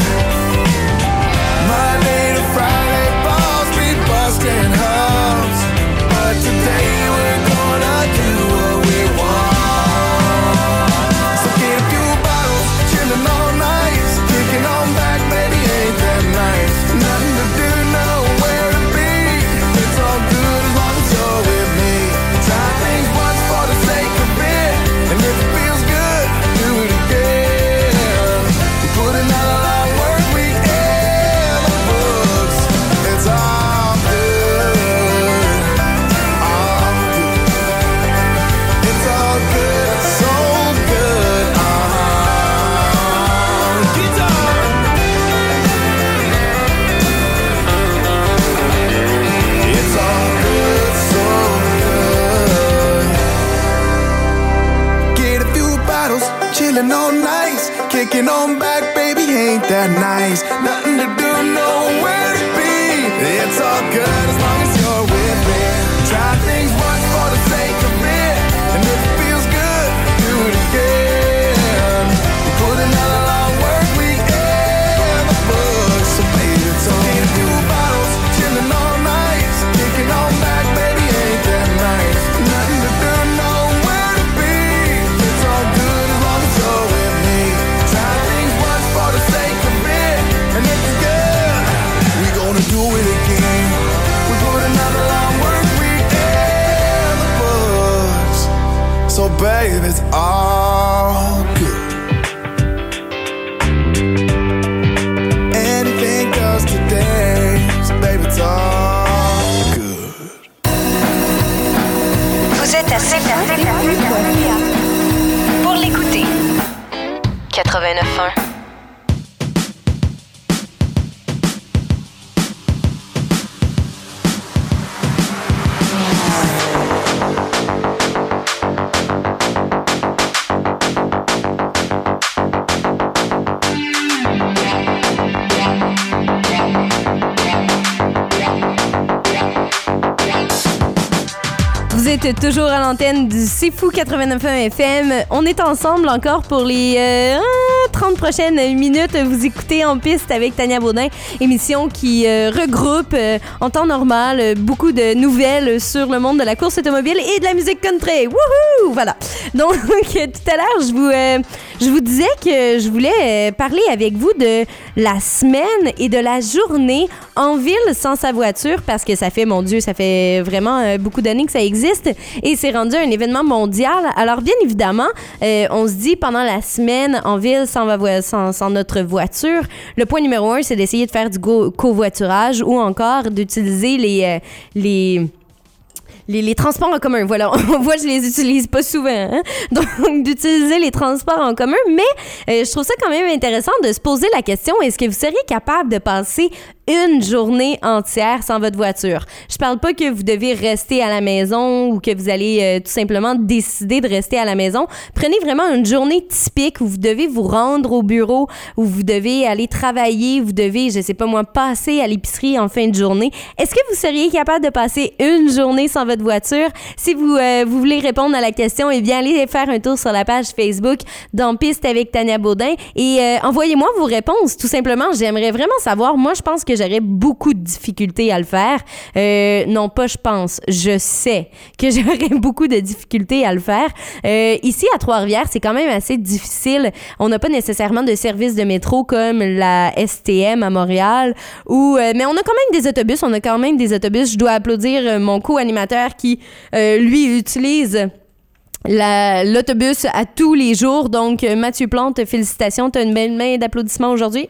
Monday to Friday, Ball Street busting hubs, but today we're gonna do what we want. So get a few bottles, chillin' all night, kicking on back, baby, ain't that nice? Nothing to do, nowhere to be. It's all good as long as you're with me. Try things once for the sake of it, and if it feels good, do it again. We put another long work week in the books. It's all good, all good. It's all good, so good. Uh-huh. Guitar. It's all good, so good. Get a few bottles, chillin' all night, kicking on back, baby, ain't that nice? Nothing to do, nowhere to be. It's all good as long as you're with me. Try things once for the sake of it, and if it feels good, do it again. We put another long work week in the books, so baby, it's all good. Get a few bottles, chillin' all night, kicking on back, baby, ain't that nice? Nothing to do, nowhere to be. It's all good as long as you're with me. Try things once for the sake of it, and if it's good, we gonna do it again. We put another long work week in the books, so baby, it's all good. Anything goes today, so baby, it's all good. Vous êtes assez pour l'écouter. quatre-vingt-neuf point un. Vous êtes toujours à l'antenne du C'est Fou quatre-vingt-neuf point un F M. On est ensemble encore pour les euh, trente prochaines minutes. Vous écoutez En piste avec Tania Baudin, émission qui euh, regroupe euh, en temps normal euh, beaucoup de nouvelles sur le monde de la course automobile et de la musique country. Wouhou! Voilà. Donc, tout à l'heure, je vous, euh, je vous disais que je voulais euh, parler avec vous de la semaine et de la journée en ville sans sa voiture parce que ça fait, mon Dieu, ça fait vraiment euh, beaucoup d'années que ça existe et c'est rendu un événement mondial. Alors, bien évidemment, euh, on se dit pendant la semaine en ville sans, va- sans, sans notre voiture, le point numéro un, c'est d'essayer de faire du go- covoiturage ou encore d'utiliser les... Euh, les Les, les transports en commun, voilà. On voit que je les utilise pas souvent. Hein? Donc, d'utiliser les transports en commun. Mais euh, je trouve ça quand même intéressant de se poser la question, est-ce que vous seriez capable de passer une journée entière sans votre voiture? Je parle pas que vous devez rester à la maison ou que vous allez euh, tout simplement décider de rester à la maison. Prenez vraiment une journée typique où vous devez vous rendre au bureau, où vous devez aller travailler, vous devez, je sais pas moi, passer à l'épicerie en fin de journée. Est-ce que vous seriez capable de passer une journée sans votre voiture? Si vous, euh, vous voulez répondre à la question, eh bien, allez faire un tour sur la page Facebook dans Piste avec Tania Baudin et euh, envoyez-moi vos réponses. Tout simplement, j'aimerais vraiment savoir. Moi, je pense que j'aurais beaucoup de difficultés à le faire. Euh, non, pas je pense. Je sais que j'aurais beaucoup de difficultés à le faire. Euh, ici, à Trois-Rivières, c'est quand même assez difficile. On n'a pas nécessairement de service de métro comme la S T M à Montréal. Ou, euh, mais on a quand même des autobus. On a quand même des autobus. Je dois applaudir euh, mon co-animateur qui, euh, lui, utilise la, l'autobus à tous les jours. Donc, euh, Mathieu Plante, félicitations. Tu as une belle main d'applaudissements aujourd'hui.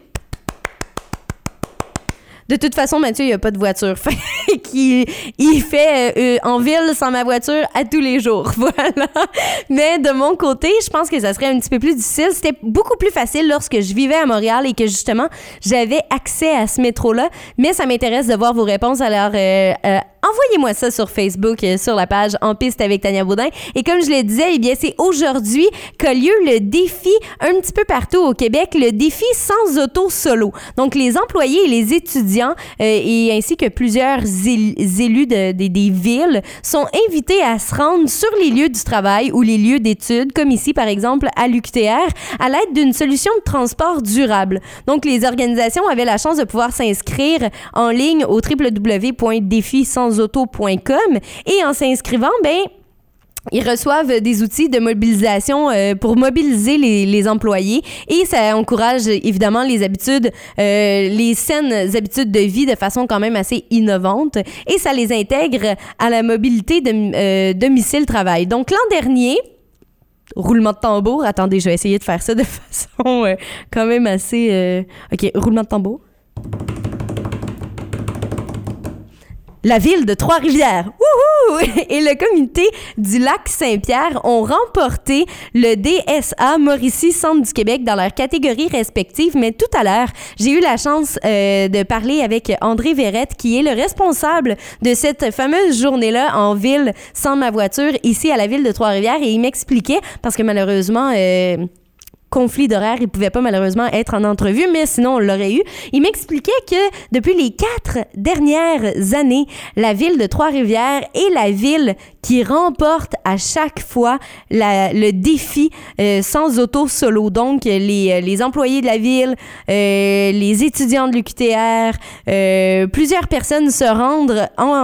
De toute façon, Mathieu, il n'y a pas de voiture. Fait qu'il il fait euh, en ville sans ma voiture à tous les jours. Voilà. Mais de mon côté, je pense que ça serait un petit peu plus difficile. C'était beaucoup plus facile lorsque je vivais à Montréal et que justement, j'avais accès à ce métro-là. Mais ça m'intéresse de voir vos réponses. Alors, euh, euh, envoyez-moi ça sur Facebook, euh, sur la page En Piste avec Tania Baudin. Et comme je le disais, eh bien, c'est aujourd'hui qu'a lieu le défi un petit peu partout au Québec, le défi sans auto solo. Donc, les employés et les étudiants Euh, et ainsi que plusieurs él- élus de, de, des villes sont invités à se rendre sur les lieux du travail ou les lieux d'études, comme ici par exemple à l'U Q T R, à l'aide d'une solution de transport durable. Donc les organisations avaient la chance de pouvoir s'inscrire en ligne au w w w point défi sans auto point com et en s'inscrivant, ben ils reçoivent des outils de mobilisation euh, pour mobiliser les, les employés et ça encourage évidemment les habitudes, euh, les saines habitudes de vie de façon quand même assez innovante et ça les intègre à la mobilité de euh, domicile-travail. Donc l'an dernier, roulement de tambour, attendez, je vais essayer de faire ça de façon euh, quand même assez... Euh... OK, roulement de tambour. La ville de Trois-Rivières, wouhou! Et le comité du lac Saint-Pierre ont remporté le D S A Mauricie Centre du Québec dans leurs catégories respectives. Mais tout à l'heure, j'ai eu la chance euh, de parler avec André Verrette, qui est le responsable de cette fameuse journée-là en ville sans ma voiture, ici à la ville de Trois-Rivières. Et il m'expliquait, parce que malheureusement... Euh, conflit d'horaire, il pouvait pas malheureusement être en entrevue, mais sinon on l'aurait eu. Il m'expliquait que depuis les quatre dernières années, la ville de Trois-Rivières est la ville qui remporte à chaque fois la, le défi euh, sans auto solo. Donc les, les employés de la ville, euh, les étudiants de l'U Q T R, euh, plusieurs personnes se rendent en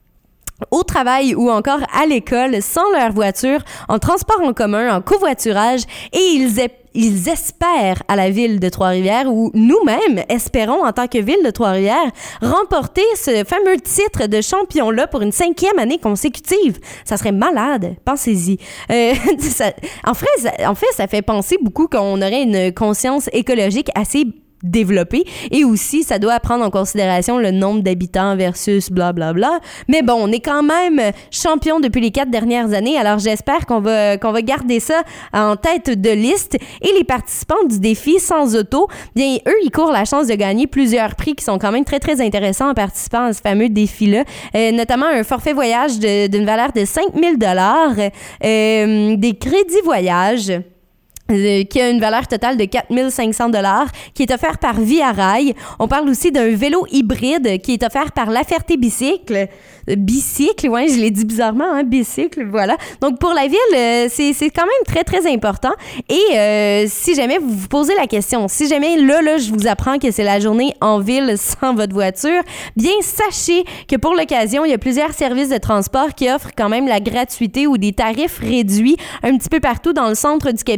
au travail ou encore à l'école sans leur voiture, en transport en commun, en covoiturage, et ils, est, ils espèrent à la ville de Trois-Rivières, ou nous-mêmes espérons en tant que ville de Trois-Rivières, remporter ce fameux titre de champion-là pour une cinquième année consécutive. Ça serait malade, pensez-y. Euh, ça, en, fait, ça, en fait, ça fait penser beaucoup qu'on aurait une conscience écologique assez développé et aussi ça doit prendre en considération le nombre d'habitants versus blablabla. Bla, bla. Mais bon, on est quand même champion depuis les quatre dernières années, alors j'espère qu'on va qu'on va garder ça en tête de liste. Et les participants du défi sans auto, bien eux, ils courent la chance de gagner plusieurs prix qui sont quand même très très intéressants en participant à ce fameux défi-là, euh, notamment un forfait voyage de, d'une valeur de cinq mille dollars, euh, des crédits voyage qui a une valeur totale de quatre mille cinq cents dollars, qui est offert par Via Rail. On parle aussi d'un vélo hybride qui est offert par La Ferté Bicycle. Bicycle, ouais, je l'ai dit bizarrement, hein, bicycle, voilà. Donc, pour la ville, euh, c'est, c'est quand même très, très important. Et euh, si jamais vous vous posez la question, si jamais là, là, je vous apprends que c'est la journée en ville sans votre voiture, bien, sachez que pour l'occasion, il y a plusieurs services de transport qui offrent quand même la gratuité ou des tarifs réduits un petit peu partout dans le centre du Québec. Alors,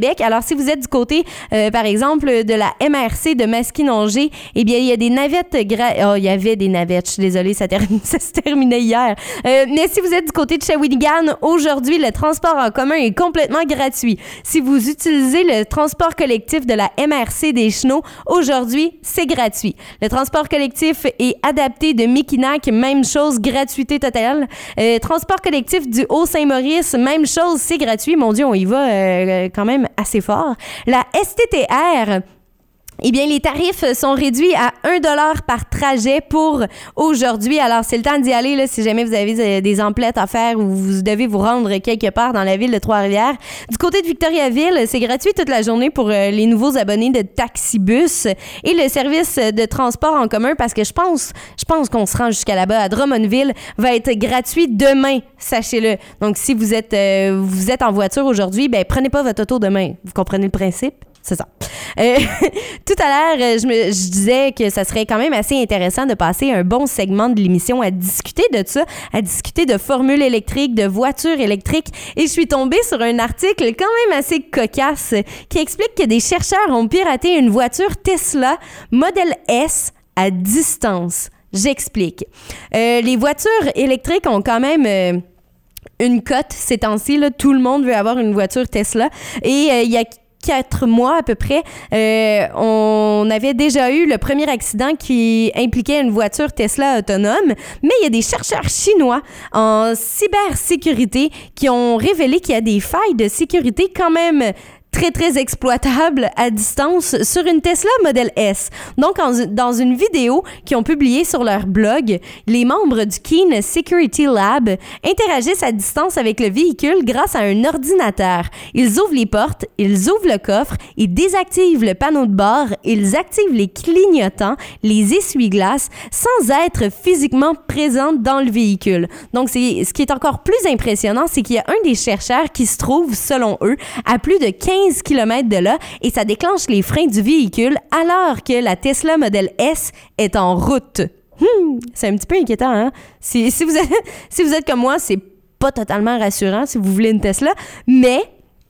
Alors, si vous êtes du côté, euh, par exemple, de la M R C de Masquinongé, eh bien, il y a des navettes... Gra- oh, il y avait des navettes, je suis désolée, ça, ter- ça se terminait hier. Euh, mais si vous êtes du côté de Shawinigan, aujourd'hui, le transport en commun est complètement gratuit. Si vous utilisez le transport collectif de la M R C des Chenaux, aujourd'hui, c'est gratuit. Le transport collectif est adapté de Mekinac, même chose, gratuité totale. Euh, transport collectif du Haut-Saint-Maurice, même chose, c'est gratuit. Mon Dieu, on y va euh, quand même assez fort. La S T T R... Eh bien, les tarifs sont réduits à un dollar par trajet pour aujourd'hui. Alors, c'est le temps d'y aller là, si jamais vous avez des emplettes à faire ou vous devez vous rendre quelque part dans la ville de Trois-Rivières. Du côté de Victoriaville, c'est gratuit toute la journée pour euh, les nouveaux abonnés de Taxibus et le service de transport en commun parce que je pense, je pense qu'on se rend jusqu'à là-bas à Drummondville va être gratuit demain, sachez-le. Donc, si vous êtes, euh, vous êtes en voiture aujourd'hui, ben prenez pas votre auto demain. Vous comprenez le principe? C'est ça. Euh, tout à l'heure, je, me, je disais que ça serait quand même assez intéressant de passer un bon segment de l'émission à discuter de ça, à discuter de formules électriques, de voitures électriques. Et je suis tombée sur un article quand même assez cocasse qui explique que des chercheurs ont piraté une voiture Tesla Model S à distance. J'explique. Euh, les voitures électriques ont quand même... Euh, une cote ces temps-ci. Là, tout le monde veut avoir une voiture Tesla. Et euh, il y a quatre mois à peu près, euh, on avait déjà eu le premier accident qui impliquait une voiture Tesla autonome, mais il y a des chercheurs chinois en cybersécurité qui ont révélé qu'il y a des failles de sécurité quand même très, très exploitable à distance sur une Tesla Model S. Donc, en, dans une vidéo qu'ils ont publiée sur leur blog, les membres du Keen Security Lab interagissent à distance avec le véhicule grâce à un ordinateur. Ils ouvrent les portes, ils ouvrent le coffre, ils désactivent le panneau de bord, ils activent les clignotants, les essuie-glaces, sans être physiquement présents dans le véhicule. Donc, c'est, ce qui est encore plus impressionnant, c'est qu'il y a un des chercheurs qui se trouve, selon eux, à plus de quinze kilomètres de là et ça déclenche les freins du véhicule alors que la Tesla Model S est en route. Hmm, c'est un petit peu inquiétant, hein? Si, si, vous êtes, si vous êtes comme moi, c'est pas totalement rassurant si vous voulez une Tesla, mais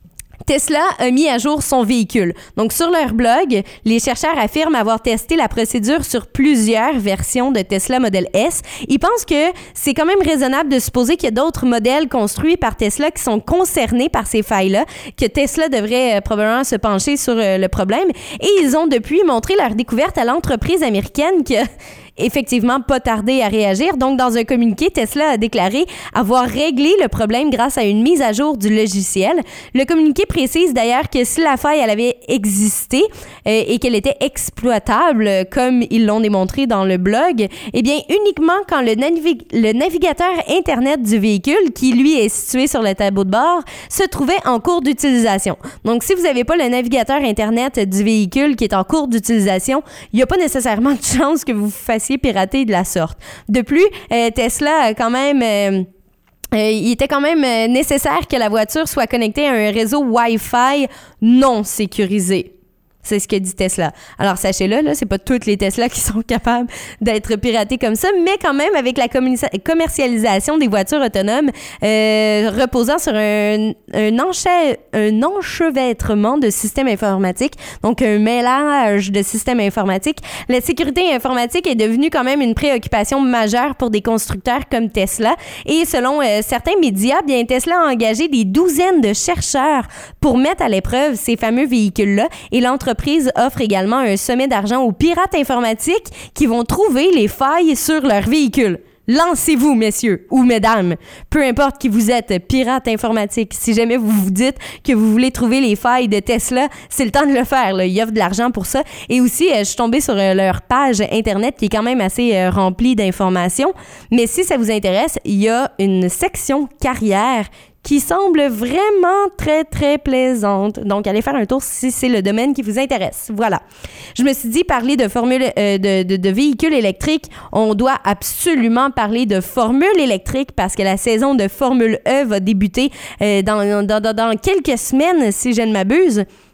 Tesla a mis à jour son véhicule. Donc, sur leur blog, les chercheurs affirment avoir testé la procédure sur plusieurs versions de Tesla Model S. Ils pensent que c'est quand même raisonnable de supposer qu'il y a d'autres modèles construits par Tesla qui sont concernés par ces failles-là, que Tesla devrait euh, probablement se pencher sur euh, le problème. Et ils ont depuis montré leur découverte à l'entreprise américaine qui a effectivement pas tardé à réagir. Donc, dans un communiqué, Tesla a déclaré avoir réglé le problème grâce à une mise à jour du logiciel. Le communiqué précise d'ailleurs que si la faille elle avait existé euh, et qu'elle était exploitable, comme ils l'ont démontré dans le blog, eh bien, uniquement quand le, navig- le navigateur Internet du véhicule, qui lui est situé sur le tableau de bord, se trouvait en cours d'utilisation. Donc, si vous n'avez pas le navigateur Internet du véhicule qui est en cours d'utilisation, il n'y a pas nécessairement de chance que vous fassiez pirater de la sorte. De plus, euh, Tesla a quand même... Euh, Euh, il était quand même euh, nécessaire que la voiture soit connectée à un réseau Wi-Fi non sécurisé. C'est ce que dit Tesla. Alors, sachez-le, là, c'est pas toutes les Tesla qui sont capables d'être piratées comme ça, mais quand même, avec la commun- commercialisation des voitures autonomes euh, reposant sur un, un, enche- un enchevêtrement de systèmes informatiques, donc un mélange de systèmes informatiques, la sécurité informatique est devenue quand même une préoccupation majeure pour des constructeurs comme Tesla. Et selon euh, certains médias, bien, Tesla a engagé des douzaines de chercheurs pour mettre à l'épreuve ces fameux véhicules-là. Et l'entreprise L'entreprise offre également un sommet d'argent aux pirates informatiques qui vont trouver les failles sur leur véhicule. Lancez-vous, messieurs ou mesdames, peu importe qui vous êtes, pirate informatique. Si jamais vous vous dites que vous voulez trouver les failles de Tesla, c'est le temps de le faire. Là. Ils offrent de l'argent pour ça. Et aussi, euh, je suis tombée sur euh, leur page Internet qui est quand même assez euh, remplie d'informations. Mais si ça vous intéresse, il y a une section carrière qui semble vraiment très, très plaisante. Donc, allez faire un tour si c'est le domaine qui vous intéresse. Voilà. Je me suis dit, parler de formule euh, de, de, de véhicules électriques, on doit absolument parler de formule électrique parce que la saison de Formule E va débuter euh, dans, dans, dans, dans quelques semaines, si je ne m'abuse.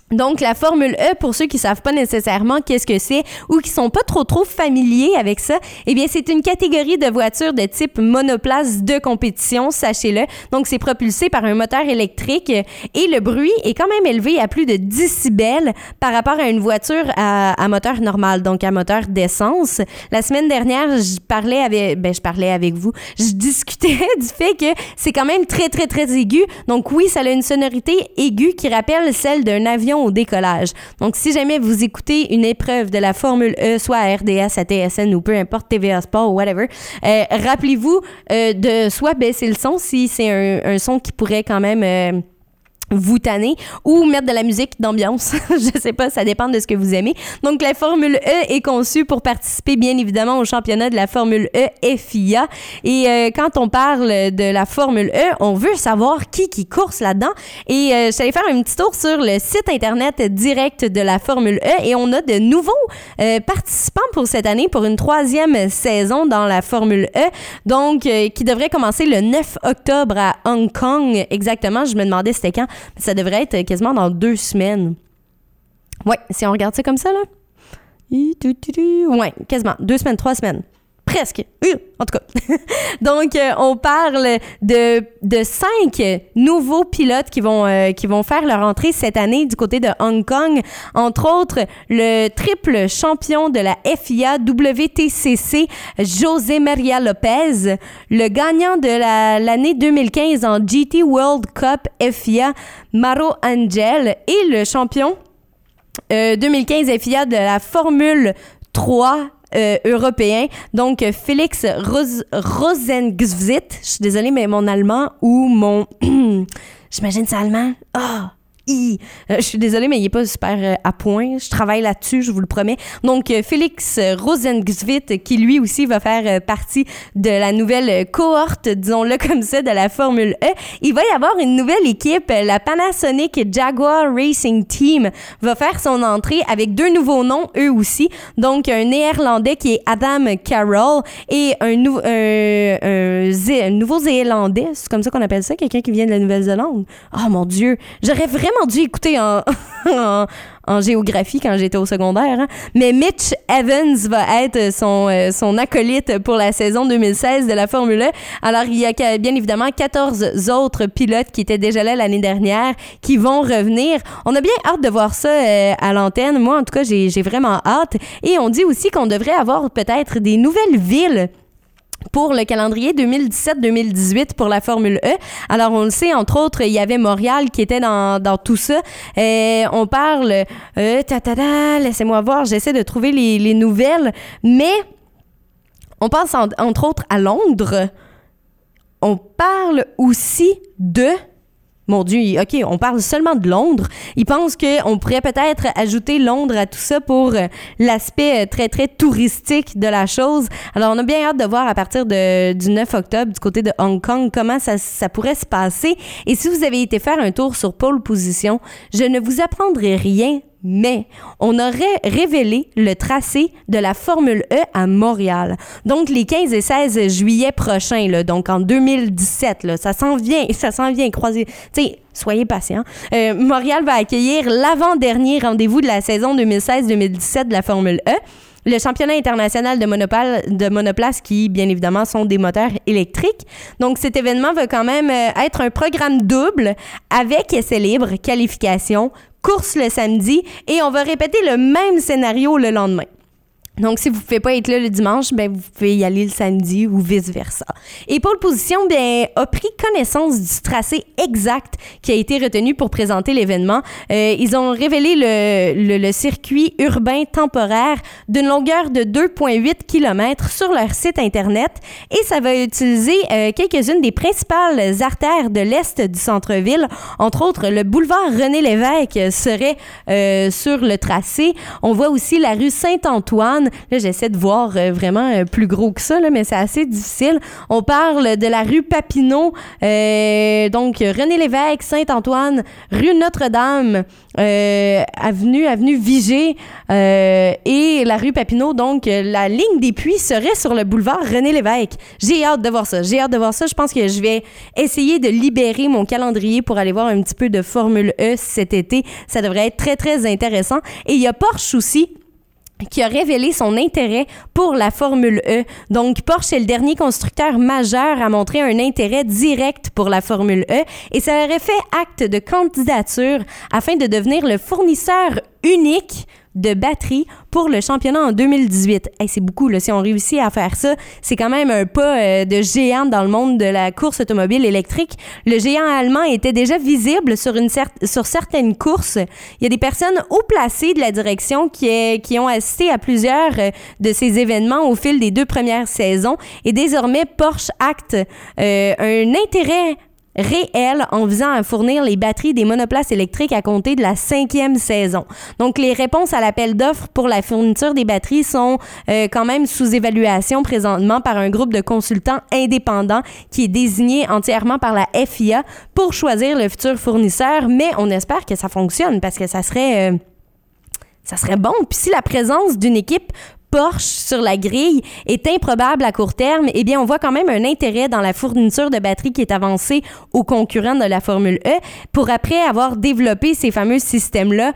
Donc, la Formule E, pour ceux qui savent pas nécessairement qu'est-ce que c'est ou qui sont pas trop trop familiers avec ça, eh bien, c'est une catégorie de voitures de type monoplace de compétition, sachez-le. Donc, c'est propulsé par un moteur électrique et le bruit est quand même élevé à plus de décibels par rapport à une voiture à, à moteur normal, donc à moteur d'essence. La semaine dernière, je parlais avec, ben, je parlais avec vous, je discutais du fait que c'est quand même très, très, très aigu. Donc, oui, ça a une sonorité aiguë qui rappelle celle d'un avion au décollage. Donc, si jamais vous écoutez une épreuve de la Formule E, soit à R D S, à T S N ou peu importe, T V A Sport ou whatever, euh, rappelez-vous euh, de soit baisser le son si c'est un, un son qui pourrait quand même... Euh, vous tanner ou mettre de la musique d'ambiance. Je sais pas, ça dépend de ce que vous aimez. Donc, la Formule E est conçue pour participer, bien évidemment, au championnat de la Formule E F I A. Et euh, quand on parle de la Formule E, on veut savoir qui qui course là-dedans. Et euh, je suis allée faire un petit tour sur le site Internet direct de la Formule E et on a de nouveaux euh, participants pour cette année, pour une troisième saison dans la Formule E. Donc, euh, qui devrait commencer le neuf octobre à Hong Kong. Exactement, je me demandais c'était quand. Ça devrait être quasiment dans deux semaines. Ouais, si on regarde ça comme ça, là. Ouais, quasiment. Deux semaines, trois semaines. Presque. En tout cas. Donc, euh, on parle de, de cinq nouveaux pilotes qui vont, euh, qui vont faire leur entrée cette année du côté de Hong Kong. Entre autres, le triple champion de la F I A W T C C, José María Lopez, le gagnant de la, l'année deux mille quinze en G T World Cup F I A, Maro Angel, et le champion euh, deux mille quinze F I A de la Formule trois Euh, européen, donc Félix Ros- Rosengzvit. Je suis désolée, mais mon allemand ou mon... J'imagine c'est allemand. Ah! I. Euh, je suis désolée, mais il n'est pas super euh, à point. Je travaille là-dessus, je vous le promets. Donc, euh, Félix Rosengzvit, qui lui aussi va faire euh, partie de la nouvelle cohorte, disons-le comme ça, de la Formule E. Il va y avoir une nouvelle équipe, la Panasonic Jaguar Racing Team va faire son entrée avec deux nouveaux noms, eux aussi. Donc, un Néerlandais qui est Adam Carroll et un, nou- un, un, Zé- un Nouveau-Zélandais, c'est comme ça qu'on appelle ça, quelqu'un qui vient de la Nouvelle-Zélande. Oh mon Dieu, j'aurais vraiment dû écouter en, en, en géographie quand j'étais au secondaire, hein? Mais Mitch Evans va être son, euh, son acolyte pour la saison deux mille seize de la Formule E. Alors, il y a bien évidemment quatorze autres pilotes qui étaient déjà là l'année dernière qui vont revenir. On a bien hâte de voir ça euh, à l'antenne. Moi, en tout cas, j'ai, j'ai vraiment hâte. Et on dit aussi qu'on devrait avoir peut-être des nouvelles villes pour le calendrier deux mille dix-sept deux mille dix-huit pour la Formule E. Alors, on le sait, entre autres, il y avait Montréal qui était dans, dans tout ça. Euh, on parle... Euh, ta, ta, ta, laissez-moi voir, j'essaie de trouver les, les nouvelles. Mais on pense, en, entre autres, à Londres. On parle aussi de... Mon Dieu, OK, on parle seulement de Londres. Ils pensent qu'on pourrait peut-être ajouter Londres à tout ça pour euh, l'aspect euh, très, très touristique de la chose. Alors, on a bien hâte de voir à partir de, du neuf octobre, du côté de Hong Kong, comment ça, ça pourrait se passer. Et si vous avez été faire un tour sur Pole Position, je ne vous apprendrai rien, mais on aurait révélé le tracé de la Formule E à Montréal. Donc, les quinze et seize juillet prochains, là, donc en deux mille dix-sept, là, ça s'en vient, ça s'en vient, croisez, tu sais, soyez patients. Euh, Montréal va accueillir l'avant-dernier rendez-vous de la saison deux mille seize deux mille dix-sept de la Formule E. Le championnat international de, monopale, de monoplace qui, bien évidemment, sont des moteurs électriques. Donc, cet événement va quand même être un programme double avec essai libre, qualification, course le samedi et on va répéter le même scénario le lendemain. Donc, si vous ne pouvez pas être là le dimanche, ben vous pouvez y aller le samedi ou vice-versa. Et Pole Position ben, a pris connaissance du tracé exact qui a été retenu pour présenter l'événement. Euh, ils ont révélé le, le, le circuit urbain temporaire d'une longueur de deux virgule huit kilomètres sur leur site Internet et ça va utiliser euh, quelques-unes des principales artères de l'est du centre-ville. Entre autres, le boulevard René-Lévesque serait euh, sur le tracé. On voit aussi la rue Saint-Antoine, Sainte-Antoine. Là, j'essaie de voir euh, vraiment euh, plus gros que ça, là, mais c'est assez difficile. On parle de la rue Papineau, euh, donc René Lévesque, Saint-Antoine, rue Notre-Dame, euh, avenue, avenue Vigée euh, et la rue Papineau. Donc, euh, la ligne des puits serait sur le boulevard René Lévesque. J'ai hâte de voir ça. J'ai hâte de voir ça. Je pense que je vais essayer de libérer mon calendrier pour aller voir un petit peu de Formule E cet été. Ça devrait être très, très intéressant. Et il y a Porsche aussi, qui a révélé son intérêt pour la Formule E. Donc, Porsche est le dernier constructeur majeur à montrer un intérêt direct pour la Formule E et ça aurait fait acte de candidature afin de devenir le fournisseur unique de batteries pour le championnat en deux mille dix-huit. Hey, c'est beaucoup, là. Si on réussit à faire ça, c'est quand même un pas euh, de géant dans le monde de la course automobile électrique. Le géant allemand était déjà visible sur, une cer- sur certaines courses. Il y a des personnes haut placées de la direction qui, est, qui ont assisté à plusieurs euh, de ces événements au fil des deux premières saisons. Et désormais, Porsche acte euh, un intérêt réel en visant à fournir les batteries des monoplaces électriques à compter de la cinquième saison. Donc, les réponses à l'appel d'offres pour la fourniture des batteries sont euh, quand même sous évaluation présentement par un groupe de consultants indépendants qui est désigné entièrement par la F I A pour choisir le futur fournisseur, mais on espère que ça fonctionne parce que ça serait... Euh, ça serait bon. Puis si la présence d'une équipe Porsche sur la grille est improbable à court terme, eh bien, on voit quand même un intérêt dans la fourniture de batteries qui est avancée aux concurrents de la Formule E pour après avoir développé ces fameux systèmes-là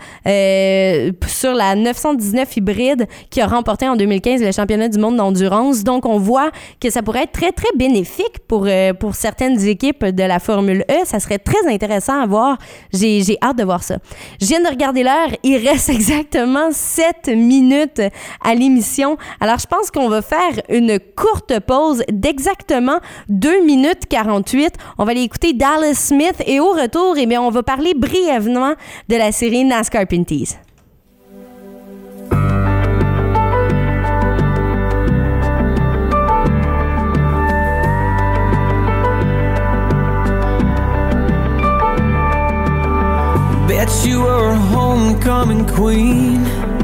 euh, sur la neuf cent dix-neuf hybride qui a remporté en deux mille quinze le championnat du monde d'endurance. Donc, on voit que ça pourrait être très, très bénéfique pour, euh, pour certaines équipes de la Formule E. Ça serait très intéressant à voir. J'ai, j'ai hâte de voir ça. Je viens de regarder l'heure. Il reste exactement sept minutes à l'émission. Alors, je pense qu'on va faire une courte pause d'exactement deux minutes quarante-huit. On va aller écouter Dallas Smith et au retour, eh bien, on va parler brièvement de la série NASCAR Pinties. Bet you were a homecoming queen.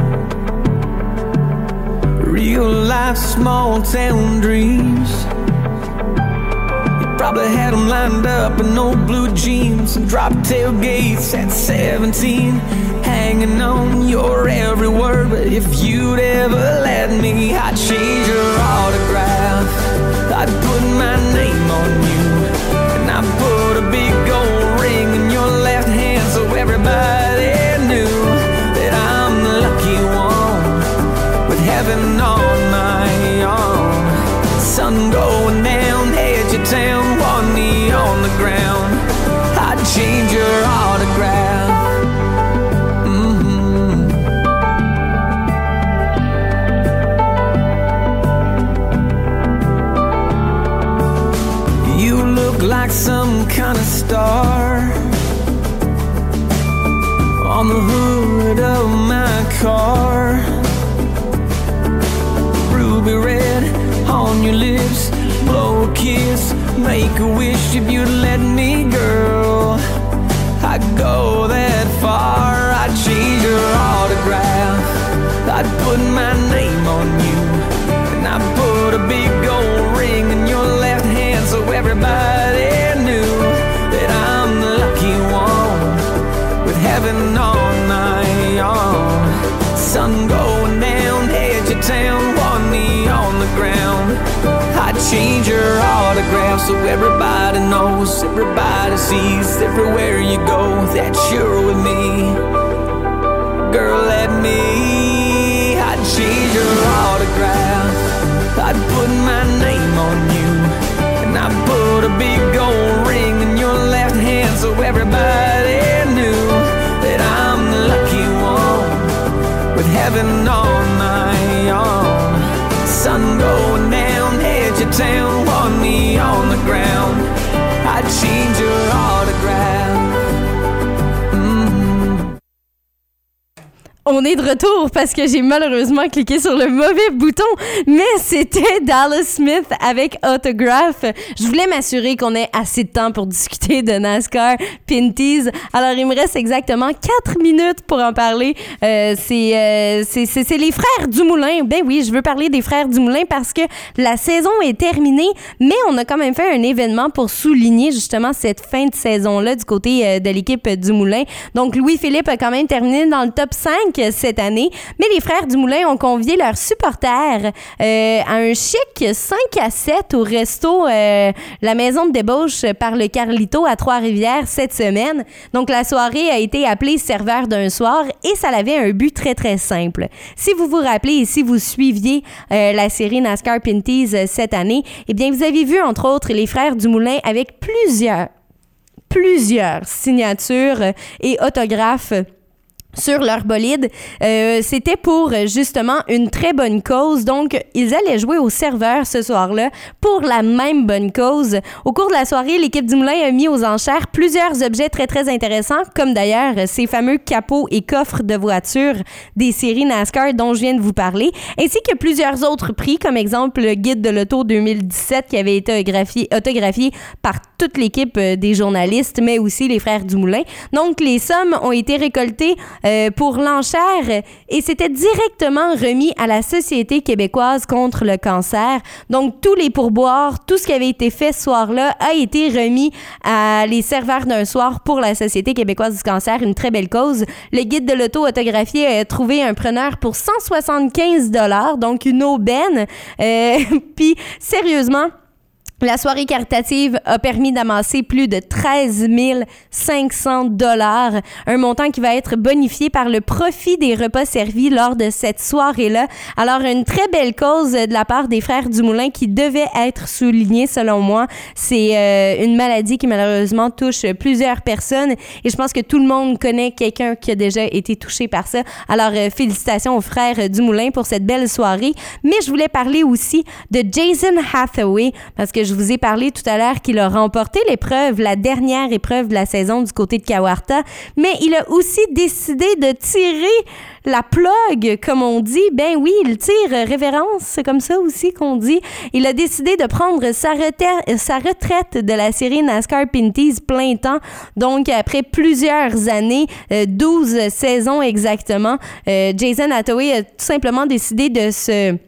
Real life small town dreams. You probably had them lined up in old blue jeans and drop tailgates at seventeen, hanging on your every word. But if you'd ever let me, I'd change your autograph. I'd put my name on you, and I'd put a big gold ring in your left hand so everybody knew that I'm the lucky one with heaven on my arm. Sun going down, edge of town, one knee on the ground. I'd change your autograph. Mm-hmm. You look like some kind of star on the hood of my car. Ruby red on your lips, blow a kiss, make a wish if you'd let me, girl. I'd go that far, I'd change your autograph. I'd put my name on you, and I'd put a big gold ring in your left hand so everybody knew that I'm the lucky one with heaven on my arm. Sun going down, edge of town, one knee on the ground. I'd change your autograph so everybody knows, everybody sees, everywhere you go, that you're with me. Girl, let me, I'd change your autograph. I'd put my name on you, and I'd put a big gold ring in your left hand so everybody knew that I'm the lucky one with heaven on my arm. Sun going down, edge of town, one knee on the ground. I'd change your autograph. Mm-hmm. On est de retour parce que j'ai malheureusement cliqué sur le mauvais bouton, mais c'était Dallas Smith avec Autograph. Je voulais m'assurer qu'on ait assez de temps pour discuter de NASCAR Pinty's. Alors, il me reste exactement quatre minutes pour en parler. Euh, c'est, euh, c'est, c'est, c'est les frères Dumoulin. Ben oui, je veux parler des frères Dumoulin parce que la saison est terminée, mais on a quand même fait un événement pour souligner justement cette fin de saison-là du côté euh, de l'équipe Dumoulin. Donc, Louis-Philippe a quand même terminé dans le top cinq cette année, mais les frères Dumoulin ont convié leurs supporters euh, à un chic cinq à sept au resto euh, la maison de débauche par le Carlito à Trois-Rivières cette semaine. Donc la soirée a été appelée serveur d'un soir et ça avait un but très très simple. Si vous vous rappelez et si vous suiviez euh, la série NASCAR Pinty's euh, cette année, eh bien vous avez vu entre autres les frères Dumoulin avec plusieurs plusieurs signatures et autographes sur leur bolide. Euh, c'était pour justement une très bonne cause. Donc, ils allaient jouer au serveur ce soir-là pour la même bonne cause. Au cours de la soirée, l'équipe du Moulin a mis aux enchères plusieurs objets très, très intéressants, comme d'ailleurs ces fameux capots et coffres de voitures des séries NASCAR dont je viens de vous parler, ainsi que plusieurs autres prix, comme exemple le guide de l'auto deux mille dix-sept qui avait été autographié, autographié par toute l'équipe des journalistes, mais aussi les frères du Moulin. Donc, les sommes ont été récoltées Euh, pour l'enchère et c'était directement remis à la Société québécoise contre le cancer. Donc, tous les pourboires, tout ce qui avait été fait ce soir-là a été remis à les serveurs d'un soir pour la Société québécoise du cancer, une très belle cause. Le guide de l'auto autographié a trouvé un preneur pour cent soixante-quinze dollars, donc une aubaine. Euh, puis, sérieusement, la soirée caritative a permis d'amasser plus de treize mille cinq cents dollars, un montant qui va être bonifié par le profit des repas servis lors de cette soirée-là. Alors, une très belle cause de la part des frères Dumoulin qui devait être soulignée, selon moi. C'est euh, une maladie qui, malheureusement, touche plusieurs personnes et je pense que tout le monde connaît quelqu'un qui a déjà été touché par ça. Alors, euh, félicitations aux frères Dumoulin pour cette belle soirée. Mais je voulais parler aussi de Jason Hathaway parce que je vous ai parlé tout à l'heure qu'il a remporté l'épreuve, la dernière épreuve de la saison du côté de Kawartha, mais il a aussi décidé de tirer la plug, comme on dit. Ben oui, il tire révérence, c'est comme ça aussi qu'on dit. Il a décidé de prendre sa retraite, sa retraite de la série NASCAR Pinty's plein temps. Donc, après plusieurs années, euh, douze saisons exactement, euh, Jason Hathaway a tout simplement décidé de se...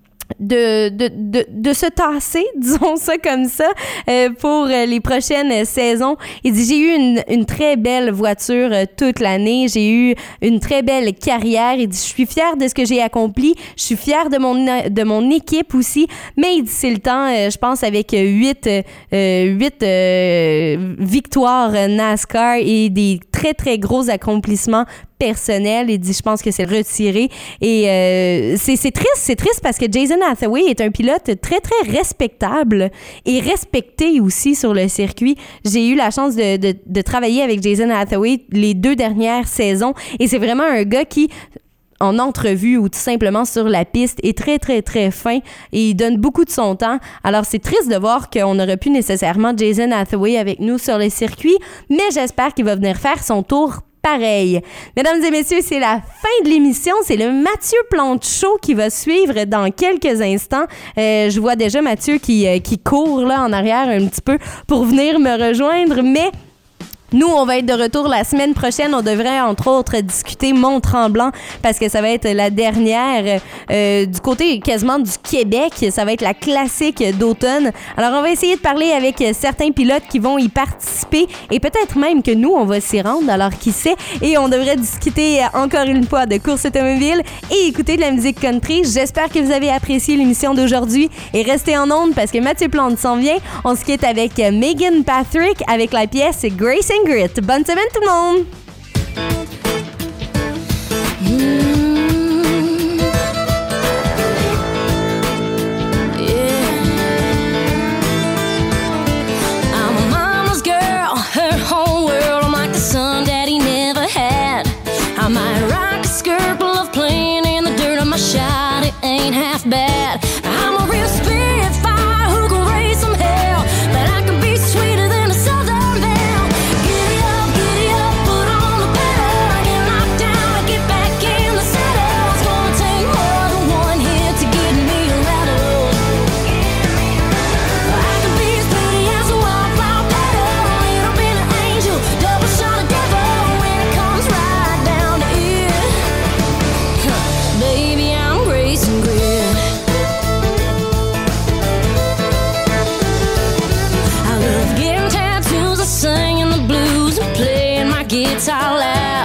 De, de, de, de se tasser, disons ça comme ça, euh, pour euh, les prochaines saisons. Il dit, j'ai eu une, une très belle voiture euh, toute l'année, j'ai eu une très belle carrière. Il dit, je suis fière de ce que j'ai accompli, je suis fière de mon, de mon équipe aussi, mais il dit, c'est le temps, euh, je pense, avec huit, euh, huit euh, victoires NASCAR et des très, très gros accomplissements personnel. Il dit, je pense que c'est retiré. Et euh, c'est, c'est triste, c'est triste parce que Jason Hathaway est un pilote très, très respectable et respecté aussi sur le circuit. J'ai eu la chance de, de, de travailler avec Jason Hathaway les deux dernières saisons et c'est vraiment un gars qui, en entrevue ou tout simplement sur la piste, est très, très, très fin et il donne beaucoup de son temps. Alors, c'est triste de voir qu'on n'aurait plus nécessairement Jason Hathaway avec nous sur le circuit, mais j'espère qu'il va venir faire son tour pareil. Mesdames et messieurs, c'est la fin de l'émission. C'est le Mathieu Plante Show qui va suivre dans quelques instants. Euh, je vois déjà Mathieu qui, euh, qui court là en arrière un petit peu pour venir me rejoindre, mais nous, on va être de retour la semaine prochaine. On devrait, entre autres, discuter Mont-Tremblant parce que ça va être la dernière euh, du côté quasiment du Québec. Ça va être la classique d'automne. Alors, on va essayer de parler avec certains pilotes qui vont y participer et peut-être même que nous, on va s'y rendre. Alors, qui sait? Et on devrait discuter encore une fois de course automobile et écouter de la musique country. J'espère que vous avez apprécié l'émission d'aujourd'hui et restez en onde parce que Mathieu Plante s'en vient. On se quitte avec Megan Patrick avec la pièce Grace and Grit. Bonne semaine tout le monde! Mm, yeah. I'm a mama's girl, her whole world. I'm like the son daddy never had. I might rock a skirt, but love playing in the dirt on my shot. It ain't half bad. I'm a real spitfire who can raise some hell, but I can be sweeter than a southern belle. Giddy up, giddy up, put on the pedal. I get knocked down, I get back in the my guitar loud.